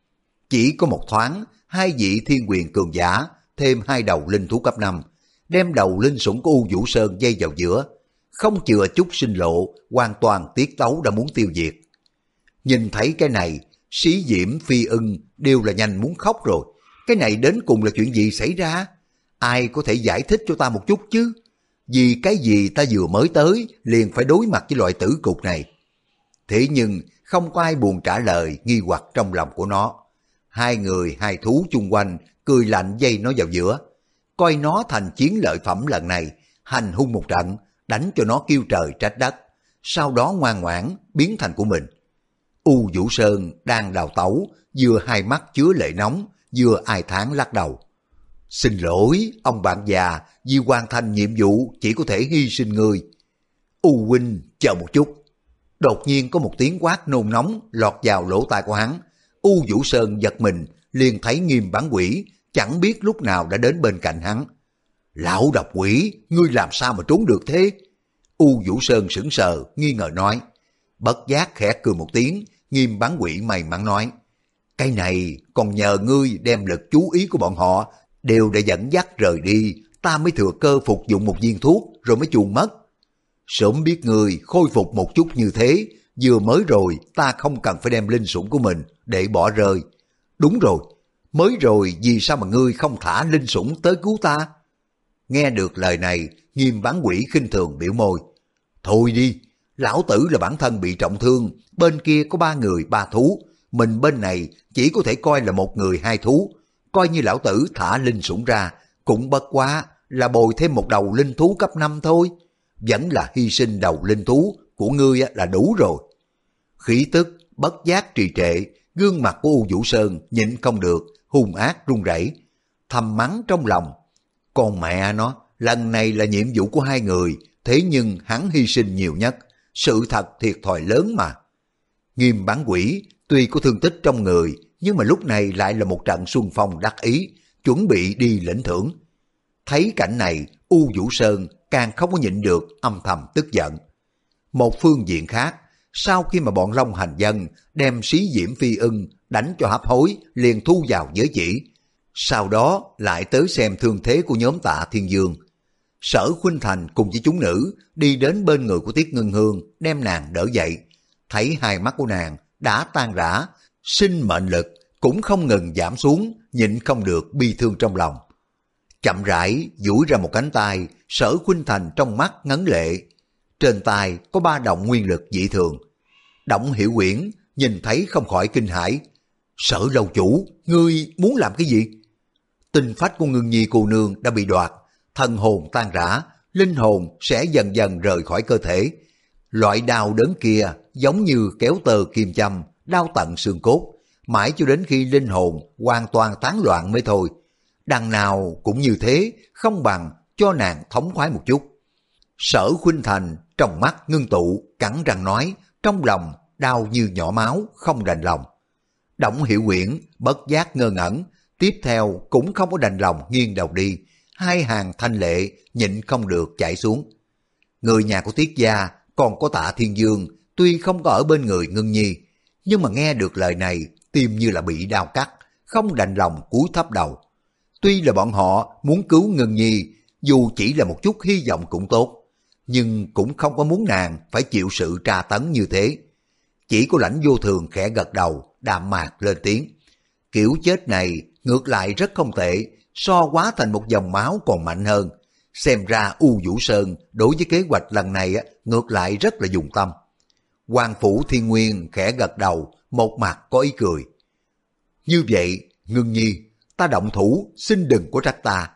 Chỉ có một thoáng, hai vị thiên quyền cường giả thêm hai đầu linh thú cấp năm, đem đầu linh sủng của U Vũ Sơn dây vào giữa, không chừa chút sinh lộ, hoàn toàn tiết tấu đã muốn tiêu diệt. Nhìn thấy cái này, Xí Diễm Phi Ưng đều là nhanh muốn khóc rồi. Cái này đến cùng là chuyện gì xảy ra? Ai có thể giải thích cho ta một chút chứ? Vì cái gì ta vừa mới tới liền phải đối mặt với loại tử cục này? Thế nhưng không có ai buồn trả lời nghi hoặc trong lòng của nó. Hai người hai thú chung quanh cười lạnh dây nó vào giữa, coi nó thành chiến lợi phẩm lần này, hành hung một trận, đánh cho nó kêu trời trách đất, sau đó ngoan ngoãn biến thành của mình. U Vũ Sơn đang đào tẩu, vừa hai mắt chứa lệ nóng, vừa ai thán lắc đầu. Xin lỗi, ông bạn già, vì hoàn thành nhiệm vụ chỉ có thể hy sinh người. U huynh, chờ một chút. Đột nhiên có một tiếng quát nôn nóng lọt vào lỗ tai của hắn. U Vũ Sơn giật mình, liền thấy Nghiêm Bản Quỷ chẳng biết lúc nào đã đến bên cạnh hắn. Lão độc quỷ, ngươi làm sao mà trốn được thế? U Vũ Sơn sững sờ, nghi ngờ nói. Bất giác khẽ cười một tiếng, Nghiêm Bản Quỷ may mắn nói. Cái này còn nhờ ngươi đem lực chú ý của bọn họ đều đã dẫn dắt rời đi, ta mới thừa cơ phục dụng một viên thuốc rồi mới chuồn mất. Sớm biết ngươi khôi phục một chút như thế, vừa mới rồi ta không cần phải đem linh sủng của mình để bỏ rơi. Đúng rồi, mới rồi vì sao mà ngươi không thả linh sủng tới cứu ta? Nghe được lời này, Nghiêm Bán Quỷ khinh thường biểu môi. Thôi đi, lão tử là bản thân bị trọng thương, bên kia có ba người ba thú, mình bên này chỉ có thể coi là một người hai thú. Coi như lão tử thả linh sủng ra, cũng bất quá là bồi thêm một đầu linh thú cấp năm thôi. Vẫn là hy sinh đầu linh thú của ngươi là đủ rồi. Khí tức bất giác trì trệ, gương mặt của U Vũ Sơn nhịn không được, hung ác run rẩy, thầm mắng trong lòng. Con mẹ nó, lần này là nhiệm vụ của hai người, thế nhưng hắn hy sinh nhiều nhất, sự thật thiệt thòi lớn mà. Nghiêm Bán Quỷ tuy có thương tích trong người, nhưng mà lúc này lại là một trận xuân phong đắc ý, chuẩn bị đi lĩnh thưởng. Thấy cảnh này, U Vũ Sơn càng không có nhịn được, âm thầm tức giận. Một phương diện khác, sau khi mà bọn Long Hành Dân đem Xí Diễm Phi Ưng đánh cho hấp hối, liền thu vào giới chỉ. Sau đó lại tới xem thương thế của nhóm Tạ Thiên Dương. Sở Khuynh Thành cùng với chúng nữ đi đến bên người của Tiết Ngân Hương, đem nàng đỡ dậy. Thấy hai mắt của nàng đã tan rã, sinh mệnh lực cũng không ngừng giảm xuống, nhịn không được bi thương trong lòng. Chậm rãi duỗi ra một cánh tay, Sở Khuynh Thành trong mắt ngấn lệ. Trên tay có ba động nguyên lực dị thường. Động Hiểu Uyển nhìn thấy không khỏi kinh hãi. Sở lâu chủ, ngươi muốn làm cái gì? Tinh phách của Ngưng Nhi cô nương đã bị đoạt, thần hồn tan rã, linh hồn sẽ dần dần rời khỏi cơ thể. Loại đau đớn kia giống như kéo tơ kim châm, đau tận xương cốt, mãi cho đến khi linh hồn hoàn toàn tán loạn mới thôi. Đằng nào cũng như thế, không bằng cho nàng thống khoái một chút. Sở Khuynh Thành trong mắt ngưng tụ, cắn răng nói, trong lòng đau như nhỏ máu, không đành lòng. Đổng Hiểu Quyển bất giác ngơ ngẩn, tiếp theo cũng không có đành lòng nghiêng đầu đi, hai hàng thanh lệ nhịn không được chảy xuống. Người nhà của Tiết gia còn có Tạ Thiên Dương tuy không có ở bên người Ngưng Nhi, nhưng mà nghe được lời này tim như là bị đau cắt, không đành lòng cúi thấp đầu. Tuy là bọn họ muốn cứu Ngưng Nhi, dù chỉ là một chút hy vọng cũng tốt, nhưng cũng không có muốn nàng phải chịu sự tra tấn như thế. Chỉ có Lãnh Vô Thường khẽ gật đầu, đạm mạc lên tiếng. Kiểu chết này ngược lại rất không tệ, so hóa thành một dòng máu còn mạnh hơn. Xem ra U Vũ Sơn đối với kế hoạch lần này ngược lại rất là dùng tâm. Hoàng Phủ Thiên Nguyên khẽ gật đầu, một mặt có ý cười. Như vậy, Ngưng Nhi, ta động thủ, xin đừng có trách ta.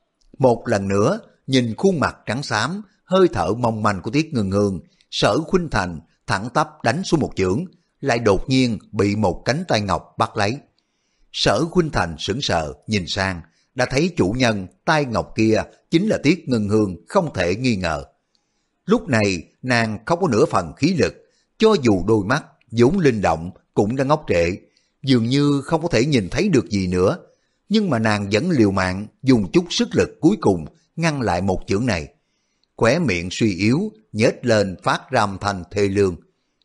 Một lần nữa, nhìn khuôn mặt trắng xám, hơi thở mong manh của Tiết Ngưng Hương, Sở Khuynh Thành thẳng tắp đánh xuống một chưởng, lại đột nhiên bị một cánh tay ngọc bắt lấy. Sở Khuynh Thành sững sờ nhìn sang, đã thấy chủ nhân tay ngọc kia chính là Tiết Ngưng Hương, không thể nghi ngờ. Lúc này nàng không có nửa phần khí lực, cho dù đôi mắt vốn linh động cũng đã ngốc trệ, dường như không có thể nhìn thấy được gì nữa, nhưng mà nàng vẫn liều mạng dùng chút sức lực cuối cùng ngăn lại một chưởng này. Khóe miệng suy yếu nhếch lên phát ra âm thanh thê lương.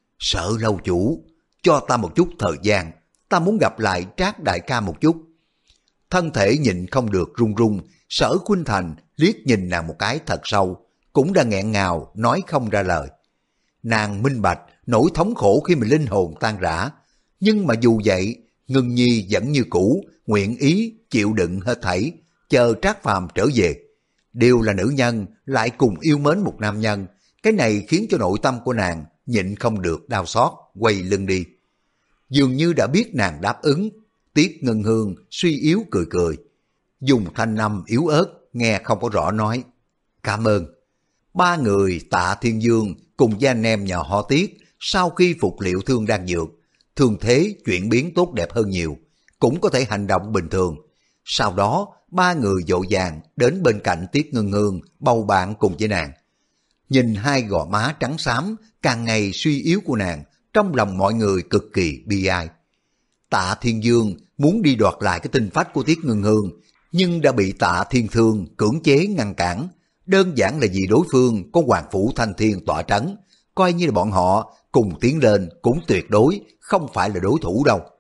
Sở lâu chủ, cho ta một chút thời gian, ta muốn gặp lại Trác đại ca một chút. Thân thể nhịn không được run run, Sở Khuynh Thành liếc nhìn nàng một cái thật sâu, cũng đã nghẹn ngào nói không ra lời. Nàng minh bạch nỗi thống khổ khi mình linh hồn tan rã, nhưng mà dù vậy, Ngưng Nhi vẫn như cũ, nguyện ý chịu đựng hết thảy, chờ Trác Phàm trở về. Đều là nữ nhân, lại cùng yêu mến một nam nhân, cái này khiến cho nội tâm của nàng nhịn không được đau xót, quay lưng đi. Dường như đã biết nàng đáp ứng, Tiết Ngân Hương suy yếu cười cười, dùng thanh âm yếu ớt, nghe không có rõ nói. Cảm ơn. Ba người Tạ Thiên Dương cùng với anh em nhà họ Tiết, sau khi phục liệu thương đang dược, thương thế chuyển biến tốt đẹp hơn nhiều, cũng có thể hành động bình thường. Sau đó, ba người vội vàng đến bên cạnh Tiết Ngân Hương, bầu bạn cùng với nàng. Nhìn hai gò má trắng xám, càng ngày suy yếu của nàng, trong lòng mọi người cực kỳ bi ai. Tạ Thiên Dương muốn đi đoạt lại cái tinh phách của Tiết Ngân Hương, nhưng đã bị Tạ Thiên Thương cưỡng chế ngăn cản. Đơn giản là vì đối phương có Hoàng Phủ Thanh Thiên tọa trấn, coi như là bọn họ cùng tiến lên cũng tuyệt đối không phải là đối thủ đâu.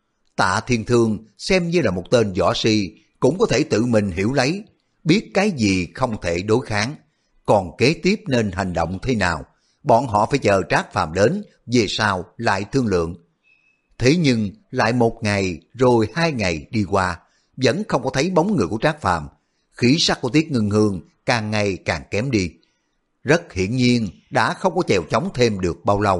Tạ Thiên Thương xem như là một tên võ si, cũng có thể tự mình hiểu lấy, biết cái gì không thể đối kháng. Còn kế tiếp nên hành động thế nào, bọn họ phải chờ Trác Phàm đến, về sau lại thương lượng. Thế nhưng lại một ngày rồi hai ngày đi qua, vẫn không có thấy bóng người của Trác Phàm. Khí sắc của Tiết Ngân Hương càng ngày càng kém đi. Rất hiển nhiên đã không có chèo chống thêm được bao lâu.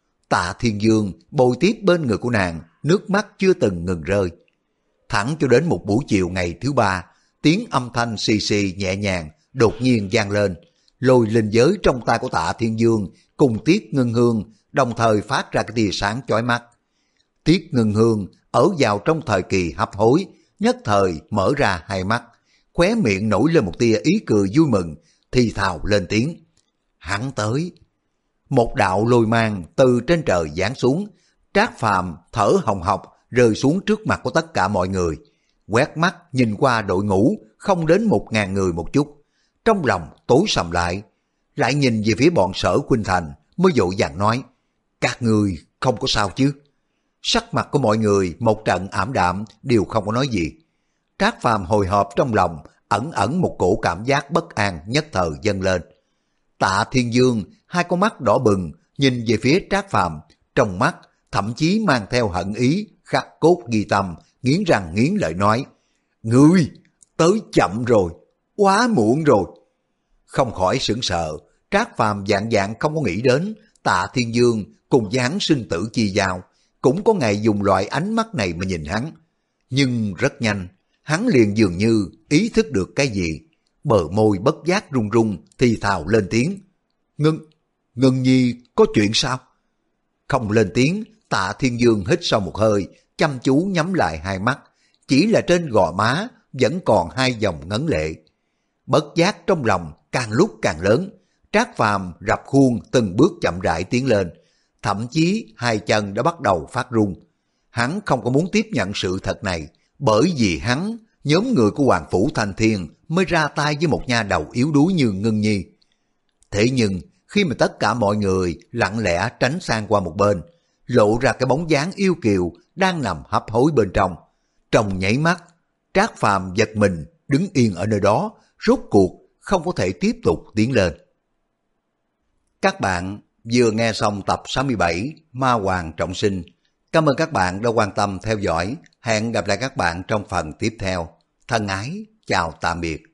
Tạ Thiên Dương bồi tiếp bên người của nàng, nước mắt chưa từng ngừng rơi. Thẳng cho đến một buổi chiều ngày thứ ba, tiếng âm thanh xì xì nhẹ nhàng đột nhiên vang lên, lôi linh giới trong tay của Tạ Thiên Dương cùng Tiết Ngân Hương đồng thời phát ra cái tia sáng chói mắt. Tiết Ngân Hương ở vào trong thời kỳ hấp hối, nhất thời mở ra hai mắt, khóe miệng nổi lên một tia ý cười vui mừng, thì thào lên tiếng. Hắn tới. Một đạo lôi mang từ trên trời giáng xuống, Trác Phàm thở hồng hộc rơi xuống trước mặt của tất cả mọi người, quét mắt nhìn qua đội ngũ không đến một ngàn người một chút, trong lòng tối sầm lại, lại nhìn về phía bọn Sở Khuynh Thành mới vội vàng nói, các người không có sao chứ? Sắc mặt của mọi người một trận ảm đạm, đều không có nói gì. Trác Phàm hồi hộp trong lòng, ẩn ẩn một cổ cảm giác bất an nhất thời dâng lên. Tạ Thiên Dương hai con mắt đỏ bừng nhìn về phía Trác Phàm, trong mắt thậm chí mang theo hận ý khắc cốt ghi tâm, nghiến răng nghiến lợi nói, ngươi tới chậm rồi, quá muộn rồi. Không khỏi sửng sợ, Trác Phàm dạng dạng không có nghĩ đến Tạ Thiên Dương cùng với hắn sinh tử chi giao, cũng có ngày dùng loại ánh mắt này mà nhìn hắn. Nhưng rất nhanh, hắn liền dường như ý thức được cái gì, bờ môi bất giác run run thì thào lên tiếng. Ngân, Ngân Nhi có chuyện sao? Không lên tiếng, Tạ Thiên Dương hít sâu một hơi, chăm chú nhắm lại hai mắt, chỉ là trên gò má vẫn còn hai dòng ngấn lệ. Bất giác trong lòng càng lúc càng lớn, Trác Phàm rập khuôn từng bước chậm rãi tiến lên, thậm chí hai chân đã bắt đầu phát run. Hắn không có muốn tiếp nhận sự thật này, bởi vì hắn, nhóm người của Hoàng Phủ Thanh Thiên mới ra tay với một nha đầu yếu đuối như Ngân Nhi. Thế nhưng, khi mà tất cả mọi người lặng lẽ tránh sang qua một bên, lộ ra cái bóng dáng yêu kiều đang nằm hấp hối bên trong. Trong nháy mắt, Trác Phàm giật mình, đứng yên ở nơi đó, rốt cuộc không có thể tiếp tục tiến lên. Các bạn vừa nghe xong tập sáu mươi bảy Ma Hoàng Trọng Sinh. Cảm ơn các bạn đã quan tâm theo dõi. Hẹn gặp lại các bạn trong phần tiếp theo. Thân ái, chào tạm biệt.